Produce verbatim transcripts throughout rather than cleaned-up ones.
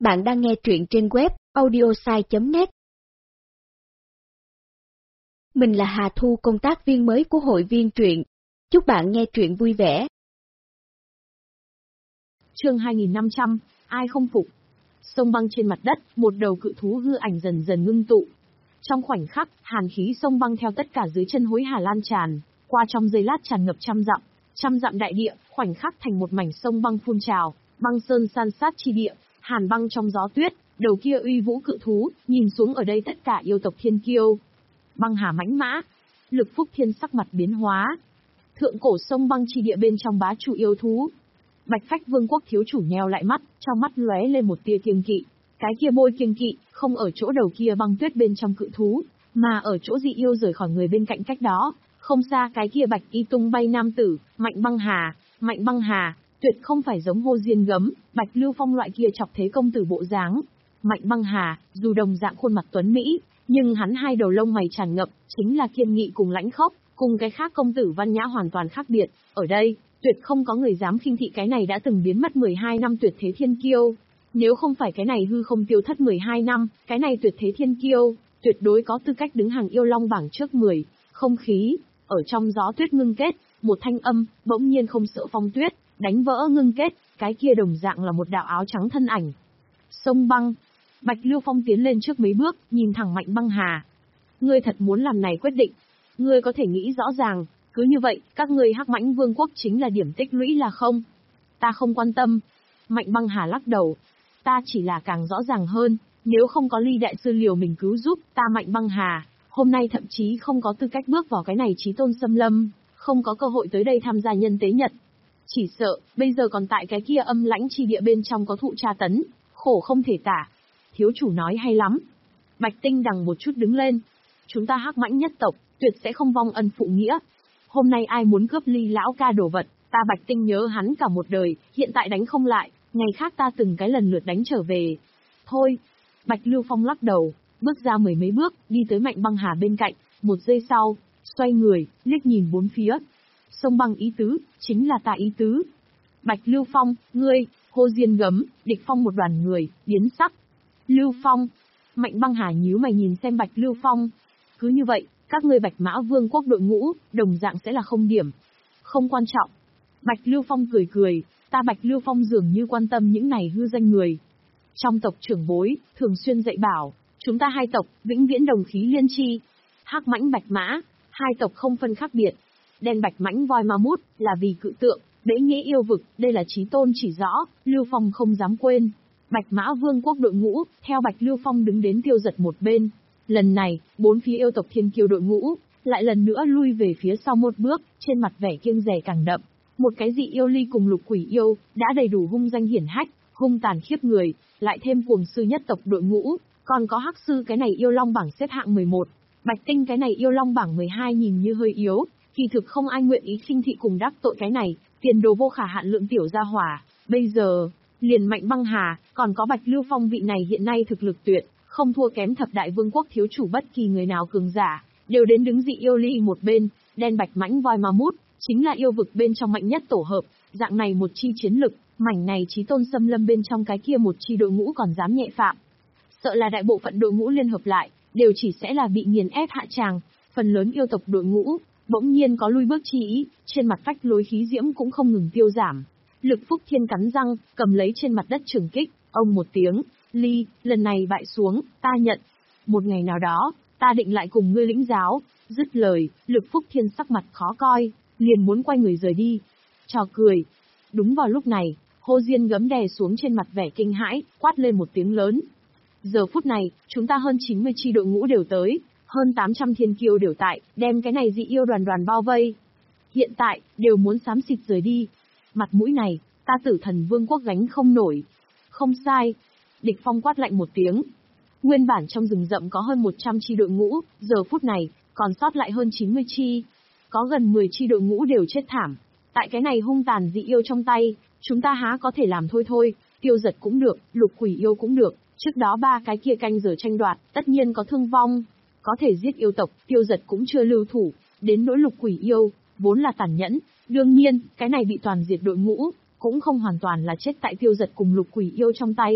Bạn đang nghe truyện trên web audiosai chấm net. Mình là Hà Thu, công tác viên mới của hội viên truyện. Chúc bạn nghe truyện vui vẻ. Chương hai nghìn năm trăm, ai không phục. Sông băng trên mặt đất, một đầu cự thú hư ảnh dần dần ngưng tụ. Trong khoảnh khắc, hàn khí sông băng theo tất cả dưới chân hối hả lan tràn, qua trong giây lát tràn ngập trăm dặm, trăm dặm đại địa, khoảnh khắc thành một mảnh sông băng phun trào, băng sơn san sát chi địa, hàn băng trong gió tuyết, đầu kia uy vũ cự thú, nhìn xuống ở đây tất cả yêu tộc thiên kiêu. Băng hà mãnh mã, Lực Phúc Thiên sắc mặt biến hóa. Thượng cổ sông băng chi địa bên trong bá chủ yêu thú. Bạch Phách Vương quốc thiếu chủ nheo lại mắt, trong mắt lóe lên một tia kiêng kỵ. Cái kia bôi kiêng kỵ, không ở chỗ đầu kia băng tuyết bên trong cự thú, mà ở chỗ dị yêu rời khỏi người bên cạnh cách đó, không xa cái kia bạch y tung bay nam tử, Mạnh Băng Hà. Mạnh Băng Hà, tuyệt không phải giống Hô Diên Gấm, Bạch Lưu Phong loại kia chọc thế công tử bộ dáng. Mạnh Băng Hà, dù đồng dạng khuôn mặt tuấn mỹ, nhưng hắn hai đầu lông mày tràn ngập, chính là kiên nghị cùng lãnh khốc, cùng cái khác công tử văn nhã hoàn toàn khác biệt. Ở đây, tuyệt không có người dám khinh thị cái này đã từng biến mất mười hai năm tuyệt thế thiên kiêu. Nếu không phải cái này hư không tiêu thất mười hai năm, cái này tuyệt thế thiên kiêu, tuyệt đối có tư cách đứng hàng yêu long bảng trước mười. Không khí, ở trong gió tuyết ngưng kết, một thanh âm, bỗng nhiên không sợ phong tuyết, đánh vỡ ngưng kết, cái kia đồng dạng là một đạo áo trắng thân ảnh. Sông băng. Bạch Lưu Phong tiến lên trước mấy bước, nhìn thẳng Mạnh Băng Hà. Ngươi thật muốn làm này quyết định. Ngươi có thể nghĩ rõ ràng, cứ như vậy, các ngươi Hắc Mãnh Vương quốc chính là điểm tích lũy là không? Ta không quan tâm. Mạnh Băng Hà lắc đầu. Ta chỉ là càng rõ ràng hơn, nếu không có Ly đại sư liều mình cứu giúp, ta Mạnh Băng Hà, hôm nay thậm chí không có tư cách bước vào cái này chí tôn xâm lâm, không có cơ hội tới đây tham gia nhân tế nhật. Chỉ sợ, bây giờ còn tại cái kia âm lãnh chi địa bên trong có thụ tra tấn, khổ không thể tả. Thiếu chủ nói hay lắm. Bạch Tinh đằng một chút đứng lên. Chúng ta Hắc Mãnh nhất tộc, tuyệt sẽ không vong ân phụ nghĩa. Hôm nay ai muốn cướp Ly lão ca đồ vật, ta Bạch Tinh nhớ hắn cả một đời, hiện tại đánh không lại, ngày khác ta từng cái lần lượt đánh trở về. Thôi. Bạch Lưu Phong lắc đầu, bước ra mười mấy bước, đi tới Mạnh Băng Hà bên cạnh, một giây sau, xoay người, liếc nhìn bốn phía. Sông băng ý tứ, chính là ta ý tứ. Bạch Lưu Phong, ngươi, Hô Diên Gấm, Địch Phong một đoàn người, biến sắc. Lưu Phong. Mạnh Băng Hà nhíu mày nhìn xem Bạch Lưu Phong. Cứ như vậy, các ngươi Bạch Mã Vương quốc đội ngũ, đồng dạng sẽ là không điểm. Không quan trọng. Bạch Lưu Phong cười cười, ta Bạch Lưu Phong dường như quan tâm những này hư danh người. Trong tộc trưởng bối, thường xuyên dạy bảo, chúng ta hai tộc, vĩnh viễn đồng khí liên chi. Hắc Mãnh Bạch Mã, hai tộc không phân khác biệt. Đen Bạch Mãnh voi ma mút, là vì cự tượng, bế nghĩa yêu vực, đây là chí tôn chỉ rõ, Lưu Phong không dám quên. Bạch Mã Vương quốc đội ngũ, theo Bạch Lưu Phong đứng đến tiêu giật một bên. Lần này, bốn phía yêu tộc thiên kiêu đội ngũ, lại lần nữa lui về phía sau một bước, trên mặt vẻ kiêng dè càng đậm. Một cái dị yêu Ly cùng lục quỷ yêu, đã đầy đủ hung danh hiển hách, hung tàn khiếp người, lại thêm cuồng sư nhất tộc đội ngũ, còn có Hắc sư cái này yêu long bảng xếp hạng mười một. Bạch Tinh cái này yêu long bảng mười hai nhìn như hơi yếu, kỳ thực không ai nguyện ý khinh thị cùng đắc tội cái này, tiền đồ vô khả hạn lượng tiểu gia hỏa. Bây giờ, liền Mạnh Băng Hà, còn có Bạch Lưu Phong vị này hiện nay thực lực tuyệt, không thua kém thập đại vương quốc thiếu chủ bất kỳ người nào cường giả, đều đến đứng dị yêu Ly một bên. Đen Bạch Mãnh voi ma mút, chính là yêu vực bên trong mạnh nhất tổ hợp, dạng này một chi chiến lực, mảnh này chí tôn xâm lâm bên trong cái kia một chi đội ngũ còn dám nhẹ phạm. Sợ là đại bộ phận đội ngũ liên hợp lại, đều chỉ sẽ là bị nghiền ép hạ tràng, phần lớn yêu tộc đội ngũ, bỗng nhiên có lui bước chi ý, trên mặt phách lối khí diễm cũng không ngừng tiêu giảm. Lực Phúc Thiên cắn răng, cầm lấy trên mặt đất trường kích, ông một tiếng, Ly, lần này bại xuống, ta nhận. Một ngày nào đó, ta định lại cùng ngươi lĩnh giáo. Dứt lời, Lực Phúc Thiên sắc mặt khó coi, liền muốn quay người rời đi. Trò cười. Đúng vào lúc này, Hô Diên Gấm đè xuống trên mặt vẻ kinh hãi, quát lên một tiếng lớn. Giờ phút này, chúng ta hơn chín mươi chi đội ngũ đều tới, hơn tám trăm thiên kiêu đều tại, đem cái này dị yêu đoàn đoàn bao vây. Hiện tại, đều muốn xám xịt rời đi. Mặt mũi này, ta Tử Thần Vương quốc gánh không nổi. Không sai. Địch Phong quát lạnh một tiếng. Nguyên bản trong rừng rậm có hơn một trăm chi đội ngũ, giờ phút này, còn sót lại hơn chín mươi chi. Có gần mười chi đội ngũ đều chết thảm. Tại cái này hung tàn dị yêu trong tay, chúng ta há có thể làm thôi thôi, tiêu giật cũng được, lục quỷ yêu cũng được, trước đó ba cái kia canh giờ tranh đoạt, tất nhiên có thương vong. Có thể giết yêu tộc, tiêu giật cũng chưa lưu thủ, đến nỗi lục quỷ yêu, vốn là tàn nhẫn, đương nhiên, cái này bị toàn diệt đội ngũ, cũng không hoàn toàn là chết tại tiêu giật cùng lục quỷ yêu trong tay.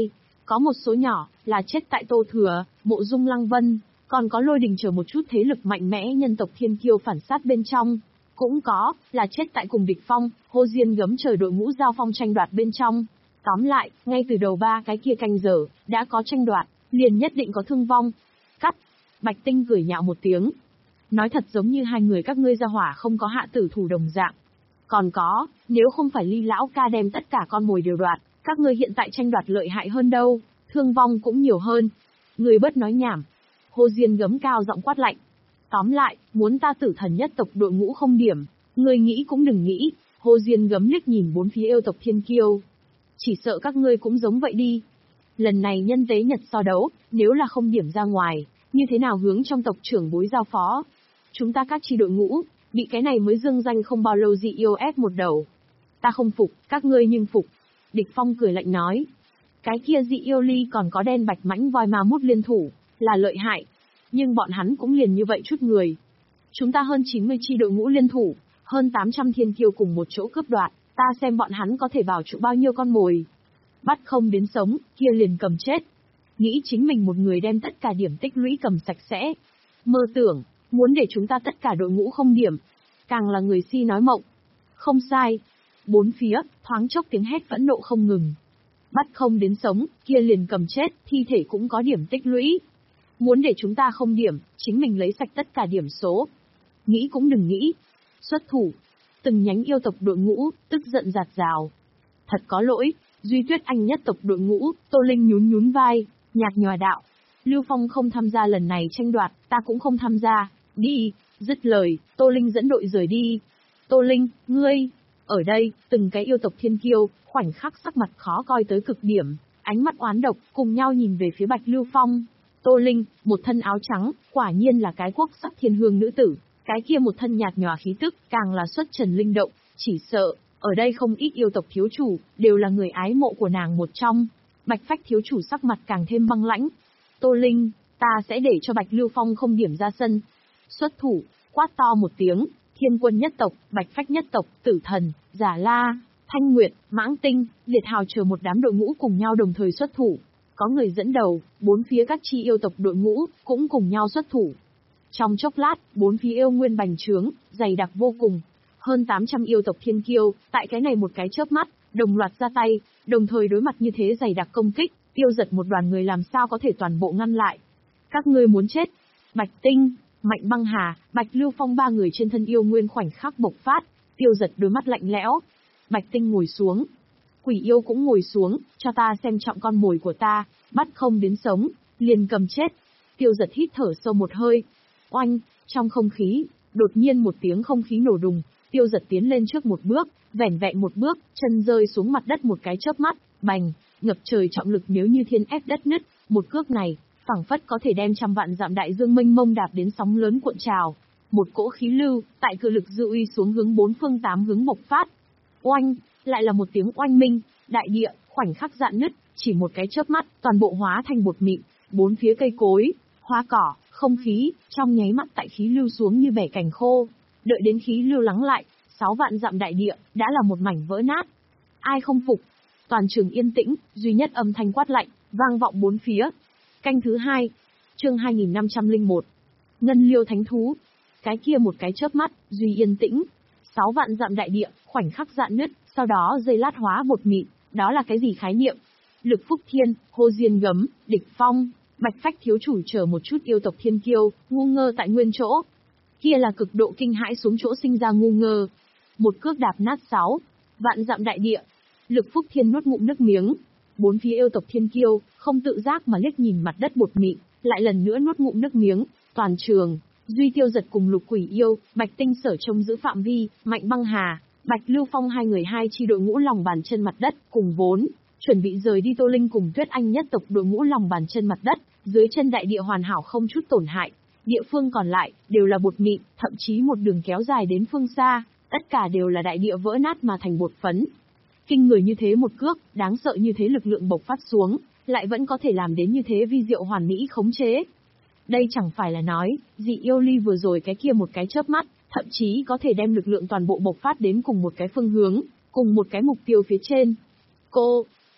Có một số nhỏ, là chết tại Tô Thừa, Mộ Dung Lăng Vân, còn có Lôi Đình chờ một chút thế lực mạnh mẽ nhân tộc thiên kiêu phản sát bên trong. Cũng có, là chết tại cùng địch phong, hô diên gấm trời đội ngũ giao phong tranh đoạt bên trong. Tóm lại, ngay từ đầu ba cái kia canh giờ, đã có tranh đoạt, liền nhất định có thương vong. Cắt. Bạch Tinh cười nhạo một tiếng. Nói thật giống như hai người các ngươi ra hỏa không có hạ tử thủ đồng dạng. Còn có, nếu không phải Ly lão ca đem tất cả con mồi đều đoạt, các ngươi hiện tại tranh đoạt lợi hại hơn đâu, thương vong cũng nhiều hơn. Người bớt nói nhảm. Hồ Diên gấm cao giọng quát lạnh. Tóm lại, muốn ta tử thần nhất tộc đội ngũ không điểm, ngươi nghĩ cũng đừng nghĩ. Hồ Diên gấm liếc nhìn bốn phía yêu tộc thiên kiêu. Chỉ sợ các ngươi cũng giống vậy đi. Lần này nhân tế nhật so đấu, nếu là không điểm ra ngoài, như thế nào hướng trong tộc trưởng bối giao phó? Chúng ta các chi đội ngũ, bị cái này mới dương danh không bao lâu dị yêu ép một đầu. Ta không phục, các ngươi nhưng phục. Địch Phong cười lạnh nói. Cái kia dị yêu ly còn có đen bạch mãnh voi ma mút liên thủ, là lợi hại. Nhưng bọn hắn cũng liền như vậy chút người. Chúng ta hơn chín mươi chi đội ngũ liên thủ, hơn tám trăm thiên kiêu cùng một chỗ cướp đoạt, ta xem bọn hắn có thể bảo trụ bao nhiêu con mồi. Bắt không đến sống, kia liền cầm chết. Nghĩ chính mình một người đem tất cả điểm tích lũy cầm sạch sẽ. Mơ tưởng, muốn để chúng ta tất cả đội ngũ không điểm. Càng là người si nói mộng. Không sai. Bốn phía, thoáng chốc tiếng hét phẫn nộ không ngừng. Bắt không đến sống, kia liền cầm chết, thi thể cũng có điểm tích lũy. Muốn để chúng ta không điểm, chính mình lấy sạch tất cả điểm số. Nghĩ cũng đừng nghĩ. Xuất thủ. Từng nhánh yêu tộc đội ngũ, tức giận giạt rào. Thật có lỗi, Duy Tuyết Anh nhất tộc đội ngũ, Tô Linh nhún nhún vai, nhạt nhòa đạo. Lưu Phong không tham gia lần này tranh đoạt, ta cũng không tham gia, đi, dứt lời, Tô Linh dẫn đội rời đi. Tô Linh, ngươi, ở đây, từng cái yêu tộc thiên kiêu, khoảnh khắc sắc mặt khó coi tới cực điểm, ánh mắt oán độc, cùng nhau nhìn về phía Bạch Lưu Phong. Tô Linh, một thân áo trắng, quả nhiên là cái quốc sắc thiên hương nữ tử, cái kia một thân nhạt nhòa khí tức, càng là xuất trần linh động, chỉ sợ, ở đây không ít yêu tộc thiếu chủ, đều là người ái mộ của nàng một trong. Bạch Phách thiếu chủ sắc mặt càng thêm băng lãnh. Tô Linh, ta sẽ để cho Bạch Lưu Phong không điểm ra sân. Xuất thủ, quát to một tiếng, Thiên Quân nhất tộc, Bạch Phách nhất tộc, Tử Thần, Giả La, Thanh Nguyệt, Mãng Tinh, Liệt Hào chờ một đám đội ngũ cùng nhau đồng thời xuất thủ. Có người dẫn đầu, bốn phía các chi yêu tộc đội ngũ, cũng cùng nhau xuất thủ. Trong chốc lát, bốn phía yêu nguyên bành trướng, dày đặc vô cùng. Hơn tám trăm yêu tộc thiên kiêu, tại cái này một cái chớp mắt, đồng loạt ra tay, đồng thời đối mặt như thế dày đặc công kích, tiêu giật một đoàn người làm sao có thể toàn bộ ngăn lại. Các ngươi muốn chết. Bạch Tinh, Mạnh Băng Hà, Bạch Lưu Phong ba người trên thân yêu nguyên khoảnh khắc bộc phát, tiêu giật đôi mắt lạnh lẽo. Bạch Tinh ngồi xuống. Quỷ yêu cũng ngồi xuống, cho ta xem trọng con mồi của ta, bắt không đến sống, liền cầm chết. Tiêu giật hít thở sâu một hơi. Oanh, trong không khí, đột nhiên một tiếng không khí nổ đùng, tiêu giật tiến lên trước một bước, vẻn vẹn một bước, chân rơi xuống mặt đất một cái chớp mắt, bành, ngập trời trọng lực nếu như thiên ép đất nứt, một cước này, phảng phất có thể đem trăm vạn dặm đại dương mênh mông đạp đến sóng lớn cuộn trào. Một cỗ khí lưu, tại cự lực dư uy xuống hướng bốn phương tám hướng bộc phát. Oanh, lại là một tiếng oanh minh, đại địa, khoảnh khắc dạn nứt, chỉ một cái chớp mắt, toàn bộ hóa thành bột mịn, bốn phía cây cối, hoa cỏ, không khí, trong nháy mắt tại khí lưu xuống như bẻ cành khô. Đợi đến khí lưu lắng lại, sáu vạn dặm đại địa, đã là một mảnh vỡ nát. Ai không phục? Toàn trường yên tĩnh, duy nhất âm thanh quát lạnh, vang vọng bốn phía. Canh thứ hai, chương hai nghìn năm trăm lẻ một. Ngân Liêu Thánh Thú. Cái kia một cái chớp mắt, duy yên tĩnh. Sáu vạn dặm đại địa, khoảnh khắc dạn nứt, sau đó dây lát hóa bột mịn, đó là cái gì khái niệm? Lực Phúc Thiên, Hồ Diên Gấm, Địch Phong, Bạch Phách thiếu chủ chờ một chút yêu tộc thiên kiêu, ngu ngơ tại nguyên chỗ. Kia là cực độ kinh hãi xuống chỗ sinh ra ngu ngơ. Một cước đạp nát sáu vạn dặm đại địa. Lực Phúc Thiên nuốt ngụm nước miếng. Bốn phía yêu tộc thiên kiêu, không tự giác mà liếc nhìn mặt đất bột mịn, lại lần nữa nuốt ngụm nước miếng. Toàn trường, duy tiêu giật cùng Lục Quỷ yêu, Bạch Tinh sở trông giữ phạm vi, Mạnh Băng Hà, Bạch Lưu Phong hai người hai chi đội ngũ lòng bàn chân mặt đất, cùng vốn chuẩn bị rời đi Tô Linh cùng Tuyết Anh nhất tộc đội ngũ lòng bàn chân mặt đất, dưới chân đại địa hoàn hảo không chút tổn hại. Địa phương còn lại, đều là bột mịn, thậm chí một đường kéo dài đến phương xa, tất cả đều là đại địa vỡ nát mà thành bột phấn. Kinh người như thế một cước, đáng sợ như thế lực lượng bộc phát xuống, lại vẫn có thể làm đến như thế vi diệu hoàn mỹ khống chế. Đây chẳng phải là nói, dị yêu ly vừa rồi cái kia một cái chớp mắt, thậm chí có thể đem lực lượng toàn bộ bộc phát đến cùng một cái phương hướng, cùng một cái mục tiêu phía trên. Cô,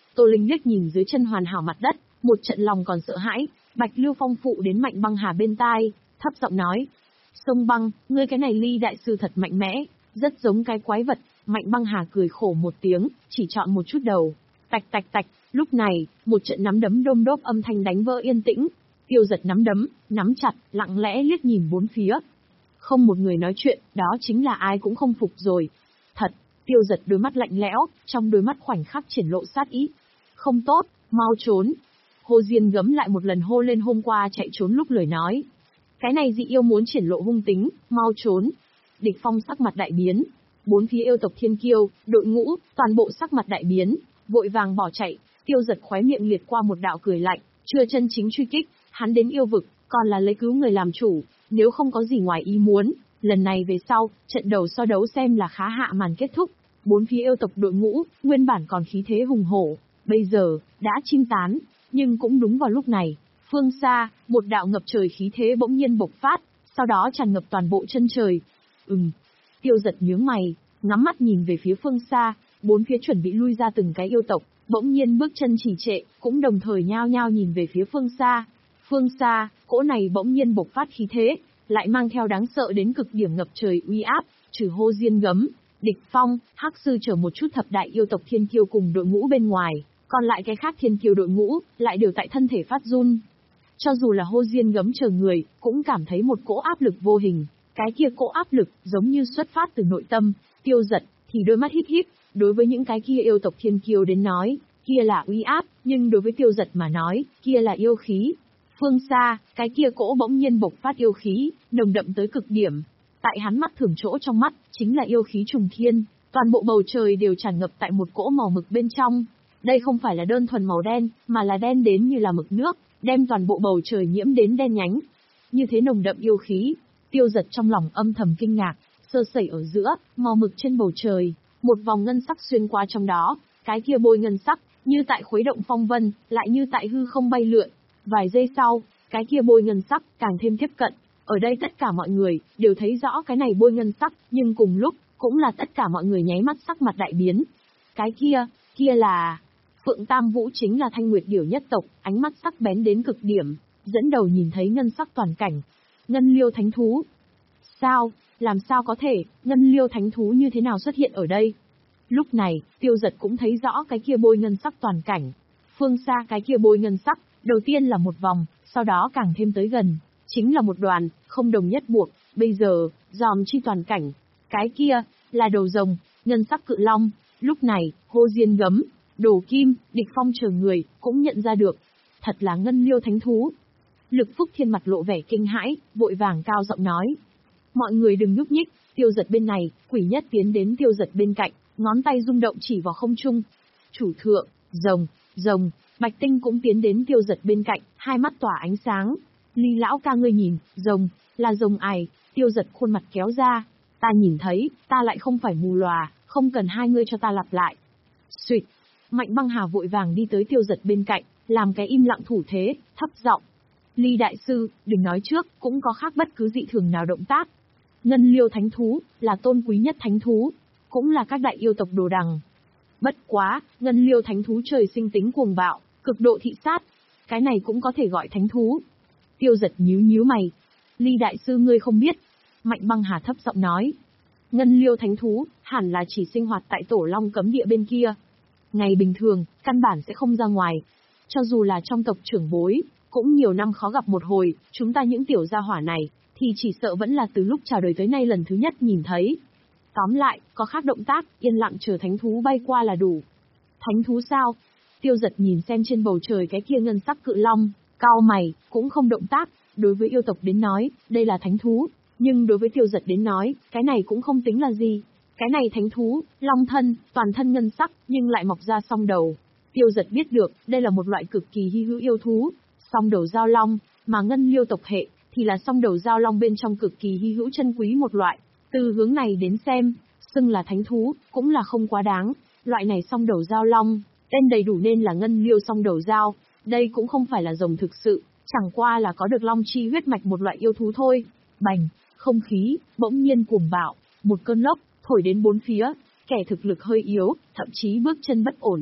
Tô Linh liếc nhìn dưới chân hoàn hảo mặt đất, một trận lòng còn sợ hãi. Bạch Lưu Phong phụ đến Mạnh Băng Hà bên tai, thấp giọng nói: Sông Băng, ngươi cái này Ly đại sư thật mạnh mẽ, rất giống cái quái vật. Mạnh Băng Hà cười khổ một tiếng, chỉ chọn một chút đầu. Tạch tạch tạch, lúc này, một trận nắm đấm đôm đốp âm thanh đánh vỡ yên tĩnh. Tiêu Giật nắm đấm, nắm chặt, lặng lẽ liếc nhìn bốn phía. Không một người nói chuyện, đó chính là ai cũng không phục rồi. Thật, Tiêu Giật đôi mắt lạnh lẽo, trong đôi mắt khoảnh khắc triển lộ sát ý. Không tốt, mau trốn. Hồ Diên gấm lại một lần hô lên hôm qua chạy trốn lúc lời nói. Cái này dị yêu muốn triển lộ hung tính, mau trốn. Địch Phong sắc mặt đại biến. Bốn phía yêu tộc thiên kiêu, đội ngũ, toàn bộ sắc mặt đại biến, vội vàng bỏ chạy. Tiêu Giật khóe miệng liệt qua một đạo cười lạnh, chưa chân chính truy kích, hắn đến yêu vực, còn là lấy cứu người làm chủ, nếu không có gì ngoài ý muốn, lần này về sau, trận đầu so đấu xem là khá hạ màn kết thúc. Bốn phía yêu tộc đội ngũ, nguyên bản còn khí thế hùng hổ, bây giờ, đã chim tán, nhưng cũng đúng vào lúc này, phương xa, một đạo ngập trời khí thế bỗng nhiên bộc phát, sau đó tràn ngập toàn bộ chân trời. Ừm, Tiêu Giật nhướng mày, ngắm mắt nhìn về phía phương xa, bốn phía chuẩn bị lui ra từng cái yêu tộc, bỗng nhiên bước chân trì trệ, cũng đồng thời nhao nhao nhìn về phía phương xa. Phương xa, cỗ này bỗng nhiên bộc phát khí thế, lại mang theo đáng sợ đến cực điểm ngập trời uy áp, trừ Hồ Diên gấm, Địch Phong, Hắc Sư chở một chút thập đại yêu tộc thiên kiêu cùng đội ngũ bên ngoài, còn lại cái khác thiên kiêu đội ngũ, lại đều tại thân thể phát run. Cho dù là Hồ Diên gấm chờ người, cũng cảm thấy một cỗ áp lực vô hình, cái kia cỗ áp lực giống như xuất phát từ nội tâm. Tiêu Giật thì đôi mắt híp híp, đối với những cái kia yêu tộc thiên kiêu đến nói, kia là uy áp, nhưng đối với Tiêu Giật mà nói, kia là yêu khí. Phương xa, cái kia cỗ bỗng nhiên bộc phát yêu khí, nồng đậm tới cực điểm. Tại hắn mắt thường chỗ trong mắt, chính là yêu khí trùng thiên, toàn bộ bầu trời đều tràn ngập tại một cỗ màu mực bên trong. Đây không phải là đơn thuần màu đen, mà là đen đến như là mực nước, đem toàn bộ bầu trời nhiễm đến đen nhánh. Như thế nồng đậm yêu khí, Tiêu Giật trong lòng âm thầm kinh ngạc, sơ sẩy ở giữa, màu mực trên bầu trời, một vòng ngân sắc xuyên qua trong đó, cái kia bôi ngân sắc, như tại khuấy động phong vân, lại như tại hư không bay lượn. Vài giây sau, cái kia bôi ngân sắc càng thêm tiếp cận. Ở đây tất cả mọi người đều thấy rõ cái này bôi ngân sắc, nhưng cùng lúc, cũng là tất cả mọi người nháy mắt sắc mặt đại biến. Cái kia, kia là... Phượng Tam Vũ chính là Thanh Nguyệt Điểu nhất tộc, ánh mắt sắc bén đến cực điểm, dẫn đầu nhìn thấy ngân sắc toàn cảnh. Ngân Liêu Thánh Thú. Sao, làm sao có thể, Ngân Liêu Thánh Thú như thế nào xuất hiện ở đây? Lúc này, Tiêu Giật cũng thấy rõ cái kia bôi ngân sắc toàn cảnh. Phương xa cái kia bôi ngân sắc, đầu tiên là một vòng, sau đó càng thêm tới gần, chính là một đoàn, không đồng nhất buộc, bây giờ, dòm chi toàn cảnh. Cái kia, là đầu rồng, ngân sắc cự long. Lúc này, Hồ Diên gấm, Đồ Kim, Địch Phong chờ người, cũng nhận ra được. Thật là Ngân Liêu Thánh Thú. Lực Phúc Thiên mặt lộ vẻ kinh hãi, vội vàng cao giọng nói. Mọi người đừng nhúc nhích. Tiêu Giật bên này, Quỷ Nhất tiến đến Tiêu Giật bên cạnh, ngón tay rung động chỉ vào không trung. Chủ thượng, rồng, rồng. Bạch Tinh cũng tiến đến Tiêu Giật bên cạnh, hai mắt tỏa ánh sáng. Ly lão ca ngươi nhìn, rồng, là rồng ải. Tiêu Giật khuôn mặt kéo ra. Ta nhìn thấy, ta lại không phải mù lòa, không cần hai ngươi cho ta lặp lại. Xuyệt. Mạnh Băng Hà vội vàng đi tới Tiêu Giật bên cạnh, làm cái im lặng thủ thế, thấp giọng. Ly đại sư, đừng nói trước, cũng có khác bất cứ dị thường nào động tác. Ngân Liêu Thánh Thú, là tôn quý nhất thánh thú, cũng là các đại yêu tộc đồ đằng. Bất quá, Ngân Liêu Thánh Thú trời sinh tính cuồng bạo, cực độ thị sát. Cái này cũng có thể gọi thánh thú. Tiêu Giật nhíu nhíu mày. Ly đại sư ngươi không biết. Mạnh Băng Hà thấp giọng nói. Ngân Liêu Thánh Thú, hẳn là chỉ sinh hoạt tại Tổ Long cấm địa bên kia. Ngày bình thường, căn bản sẽ không ra ngoài. Cho dù là trong tộc trưởng bối, cũng nhiều năm khó gặp một hồi, chúng ta những tiểu gia hỏa này, thì chỉ sợ vẫn là từ lúc chào đời tới nay lần thứ nhất nhìn thấy. Tóm lại, có khác động tác, yên lặng chờ thánh thú bay qua là đủ. Thánh thú sao? Tiêu Giật nhìn xem trên bầu trời cái kia ngân sắc cự long, cau mày, cũng không động tác. Đối với yêu tộc đến nói, đây là thánh thú, nhưng đối với Tiêu Giật đến nói, cái này cũng không tính là gì. Cái này thánh thú, long thân, toàn thân ngân sắc, nhưng lại mọc ra song đầu. Tiêu Giật biết được, đây là một loại cực kỳ hy hữu yêu thú, song đầu giao long, mà Ngân Liêu tộc hệ, thì là song đầu giao long bên trong cực kỳ hy hữu chân quý một loại. Từ hướng này đến xem, xưng là thánh thú, cũng là không quá đáng. Loại này song đầu giao long, tên đầy đủ nên là Ngân Liêu song đầu giao. Đây cũng không phải là rồng thực sự, chẳng qua là có được long chi huyết mạch một loại yêu thú thôi. Bành, không khí, bỗng nhiên cuồng bạo, một cơn lốc, thổi đến bốn phía, kẻ thực lực hơi yếu, thậm chí bước chân bất ổn.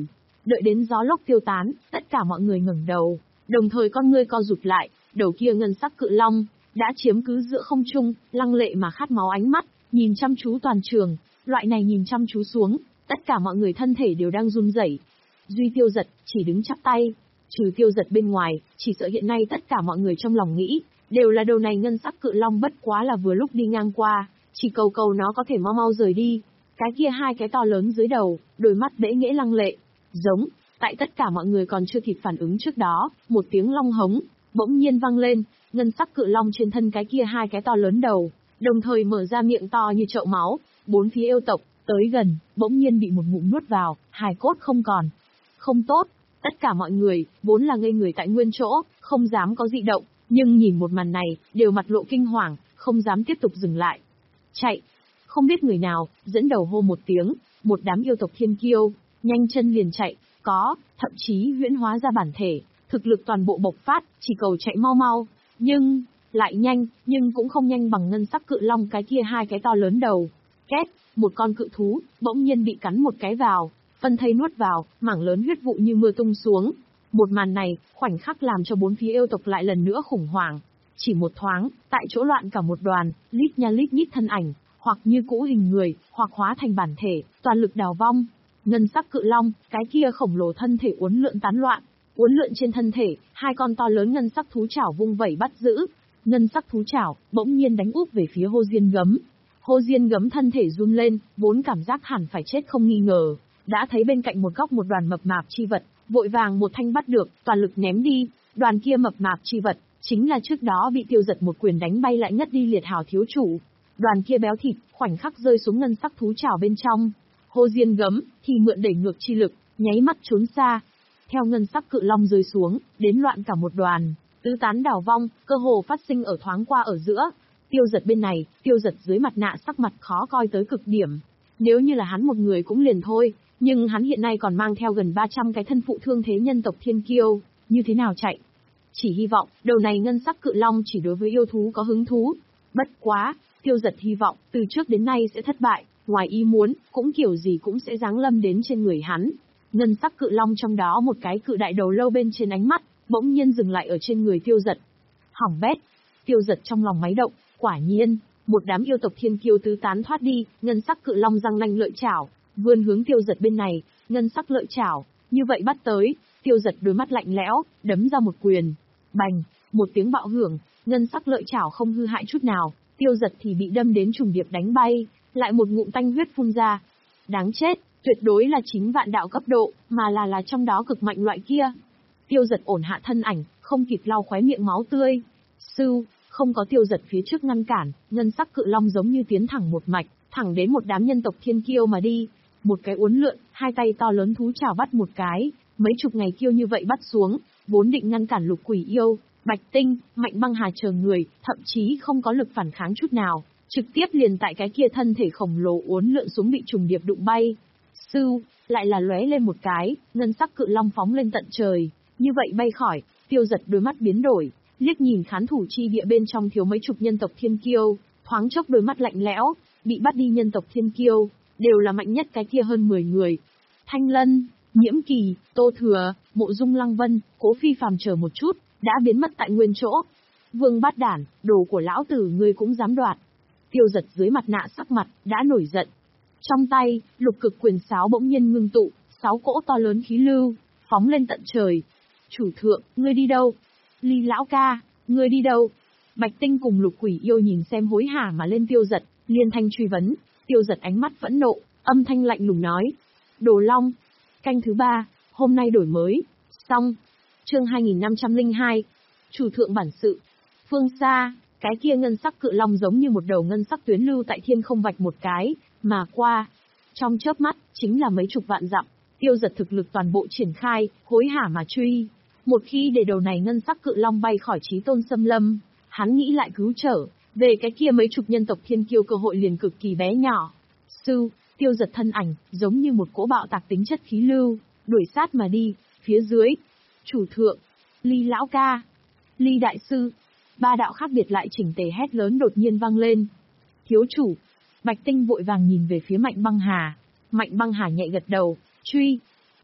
Đợi đến gió lốc tiêu tán, tất cả mọi người ngẩng đầu, đồng thời con ngươi co rụt lại, đầu kia ngân sắc cự long đã chiếm cứ giữa không trung, lăng lệ mà khát máu ánh mắt, nhìn chăm chú toàn trường, loại này nhìn chăm chú xuống, tất cả mọi người thân thể đều đang run rẩy. Duy Tiêu Giật chỉ đứng chắp tay, trừ Tiêu Giật bên ngoài, chỉ sợ hiện nay tất cả mọi người trong lòng nghĩ, đều là đầu này ngân sắc cự long bất quá là vừa lúc đi ngang qua, chỉ cầu cầu nó có thể mau mau rời đi. Cái kia hai cái to lớn dưới đầu, đôi mắt bẽ nghễ lăng lệ, giống, tại tất cả mọi người còn chưa kịp phản ứng trước đó, một tiếng long hống, bỗng nhiên vang lên, ngân sắc cự long trên thân cái kia hai cái to lớn đầu, đồng thời mở ra miệng to như chậu máu, bốn phía yêu tộc, tới gần, bỗng nhiên bị một ngụm nuốt vào, hài cốt không còn. Không tốt, tất cả mọi người, vốn là ngây người tại nguyên chỗ, không dám có dị động, nhưng nhìn một màn này, đều mặt lộ kinh hoàng, không dám tiếp tục dừng lại. Chạy! Không biết người nào, dẫn đầu hô một tiếng, một đám yêu tộc thiên kiêu, nhanh chân liền chạy, có, thậm chí huyễn hóa ra bản thể, thực lực toàn bộ bộc phát, chỉ cầu chạy mau mau, nhưng, lại nhanh, nhưng cũng không nhanh bằng ngân sắc cự long cái kia hai cái to lớn đầu. Két, một con cự thú, bỗng nhiên bị cắn một cái vào, phân thây nuốt vào, mảng lớn huyết vụ như mưa tung xuống. Một màn này, khoảnh khắc làm cho bốn phía yêu tộc lại lần nữa khủng hoảng. Chỉ một thoáng, tại chỗ loạn cả một đoàn, lít nha lít nhít thân ảnh, hoặc như cũ hình người, hoặc hóa thành bản thể, toàn lực đào vong. Ngân sắc cự long, cái kia khổng lồ thân thể uốn lượn tán loạn, uốn lượn trên thân thể, hai con to lớn ngân sắc thú chảo vung vẩy bắt giữ. Ngân sắc thú chảo, bỗng nhiên đánh úp về phía Hô Diên Gấm. Hô Diên Gấm thân thể run lên, vốn cảm giác hẳn phải chết không nghi ngờ, đã thấy bên cạnh một góc một đoàn mập mạp chi vật, vội vàng một thanh bắt được, toàn lực ném đi. Đoàn kia mập mạp chi vật, chính là trước đó bị Tiêu Giật một quyền đánh bay lại ngất đi liệt hào thiếu chủ. Đoàn kia béo thịt, khoảnh khắc rơi xuống ngân sắc thú chảo bên trong. Hô Diên Gấm thì mượn đẩy ngược chi lực, nháy mắt trốn xa. Theo ngân sắc cự long rơi xuống, đến loạn cả một đoàn, tứ tán đảo vong, cơ hồ phát sinh ở thoáng qua ở giữa. Tiêu Giật bên này, Tiêu Giật dưới mặt nạ sắc mặt khó coi tới cực điểm. Nếu như là hắn một người cũng liền thôi, nhưng hắn hiện nay còn mang theo gần ba trăm cái thân phụ thương thế nhân tộc thiên kiêu, như thế nào chạy? Chỉ hy vọng, đầu này ngân sắc cự long chỉ đối với yêu thú có hứng thú. Bất quá, Tiêu Giật hy vọng, từ trước đến nay sẽ thất bại, ngoài ý muốn, cũng kiểu gì cũng sẽ giáng lâm đến trên người hắn. Ngân sắc cự long trong đó một cái cự đại đầu lâu bên trên ánh mắt, bỗng nhiên dừng lại ở trên người Tiêu Giật. Hỏng bét! Tiêu Giật trong lòng máy động, quả nhiên, một đám yêu tộc thiên kiêu tứ tán thoát đi, ngân sắc cự long răng nanh lợi chảo, vươn hướng Tiêu Giật bên này, ngân sắc lợi chảo, như vậy bắt tới, Tiêu Giật đôi mắt lạnh lẽo, đấm ra một quyền. Bành, một tiếng bạo hưởng, ngân sắc lợi chảo không hư hại chút nào, Tiêu Giật thì bị đâm đến trùng điệp đánh bay, lại một ngụm tanh huyết phun ra. Đáng chết, tuyệt đối là chính vạn đạo cấp độ, mà là là trong đó cực mạnh loại kia. Tiêu Giật ổn hạ thân ảnh, không kịp lau khóe miệng máu tươi. Sưu, không có Tiêu Giật phía trước ngăn cản, ngân sắc cự long giống như tiến thẳng một mạch, thẳng đến một đám nhân tộc thiên kiêu mà đi. Một cái uốn lượn, hai tay to lớn thú chảo bắt một cái, mấy chục ngày kiêu như vậy bắt xuống, vốn định ngăn cản Lục Quỷ Yêu, Bạch Tinh, Mạnh Băng Hà chờ người, thậm chí không có lực phản kháng chút nào, trực tiếp liền tại cái kia thân thể khổng lồ uốn lượn xuống bị trùng điệp đụng bay. Sưu, lại là lóe lên một cái, ngân sắc cự long phóng lên tận trời, như vậy bay khỏi. Tiêu Giật đôi mắt biến đổi, liếc nhìn khán thủ chi địa bên trong thiếu mấy chục nhân tộc thiên kiêu, thoáng chốc đôi mắt lạnh lẽo, bị bắt đi nhân tộc thiên kiêu, đều là mạnh nhất cái kia hơn mười người. Thanh Lân, Nhiễm Kỳ, Tô Thừa, Mộ Dung Lăng Vân, Cố Phi Phàm chờ một chút, đã biến mất tại nguyên chỗ. Vương Bát Đản, đồ của lão tử ngươi cũng dám đoạt. Tiêu Giật dưới mặt nạ sắc mặt, đã nổi giận. Trong tay, lục cực quyền sáo bỗng nhiên ngưng tụ, sáu cỗ to lớn khí lưu, phóng lên tận trời. Chủ thượng, ngươi đi đâu? Ly lão ca, ngươi đi đâu? Bạch Tinh cùng Lục Quỷ Yêu nhìn xem hối hả mà lên Tiêu Giật, liên thanh truy vấn. Tiêu Giật ánh mắt phẫn nộ, âm thanh lạnh lùng nói. Đồ Long. Canh thứ ba, hôm nay đổi mới. Xong. Chương hai nghìn năm trăm lẻ hai. Chủ thượng bản sự. Phương xa, cái kia ngân sắc cự long giống như một đầu ngân sắc tuyến lưu tại thiên không vạch một cái, mà qua. Trong chớp mắt, chính là mấy chục vạn dặm. Tiêu Giật thực lực toàn bộ triển khai, hối hả mà truy. Một khi để đầu này ngân sắc cự long bay khỏi Chí Tôn Xâm Lâm, hắn nghĩ lại cứu trở, về cái kia mấy chục nhân tộc thiên kiêu cơ hội liền cực kỳ bé nhỏ. Sư, Tiêu Giật thân ảnh, giống như một cỗ bạo tạc tính chất khí lưu, đuổi sát mà đi, phía dưới. Chủ thượng, Ly lão ca, Ly đại sư, ba đạo khác biệt lại chỉnh tề hét lớn đột nhiên vang lên. Thiếu chủ, Bạch Tinh vội vàng nhìn về phía Mạnh Băng Hà. Mạnh Băng Hà nhẹ gật đầu, truy.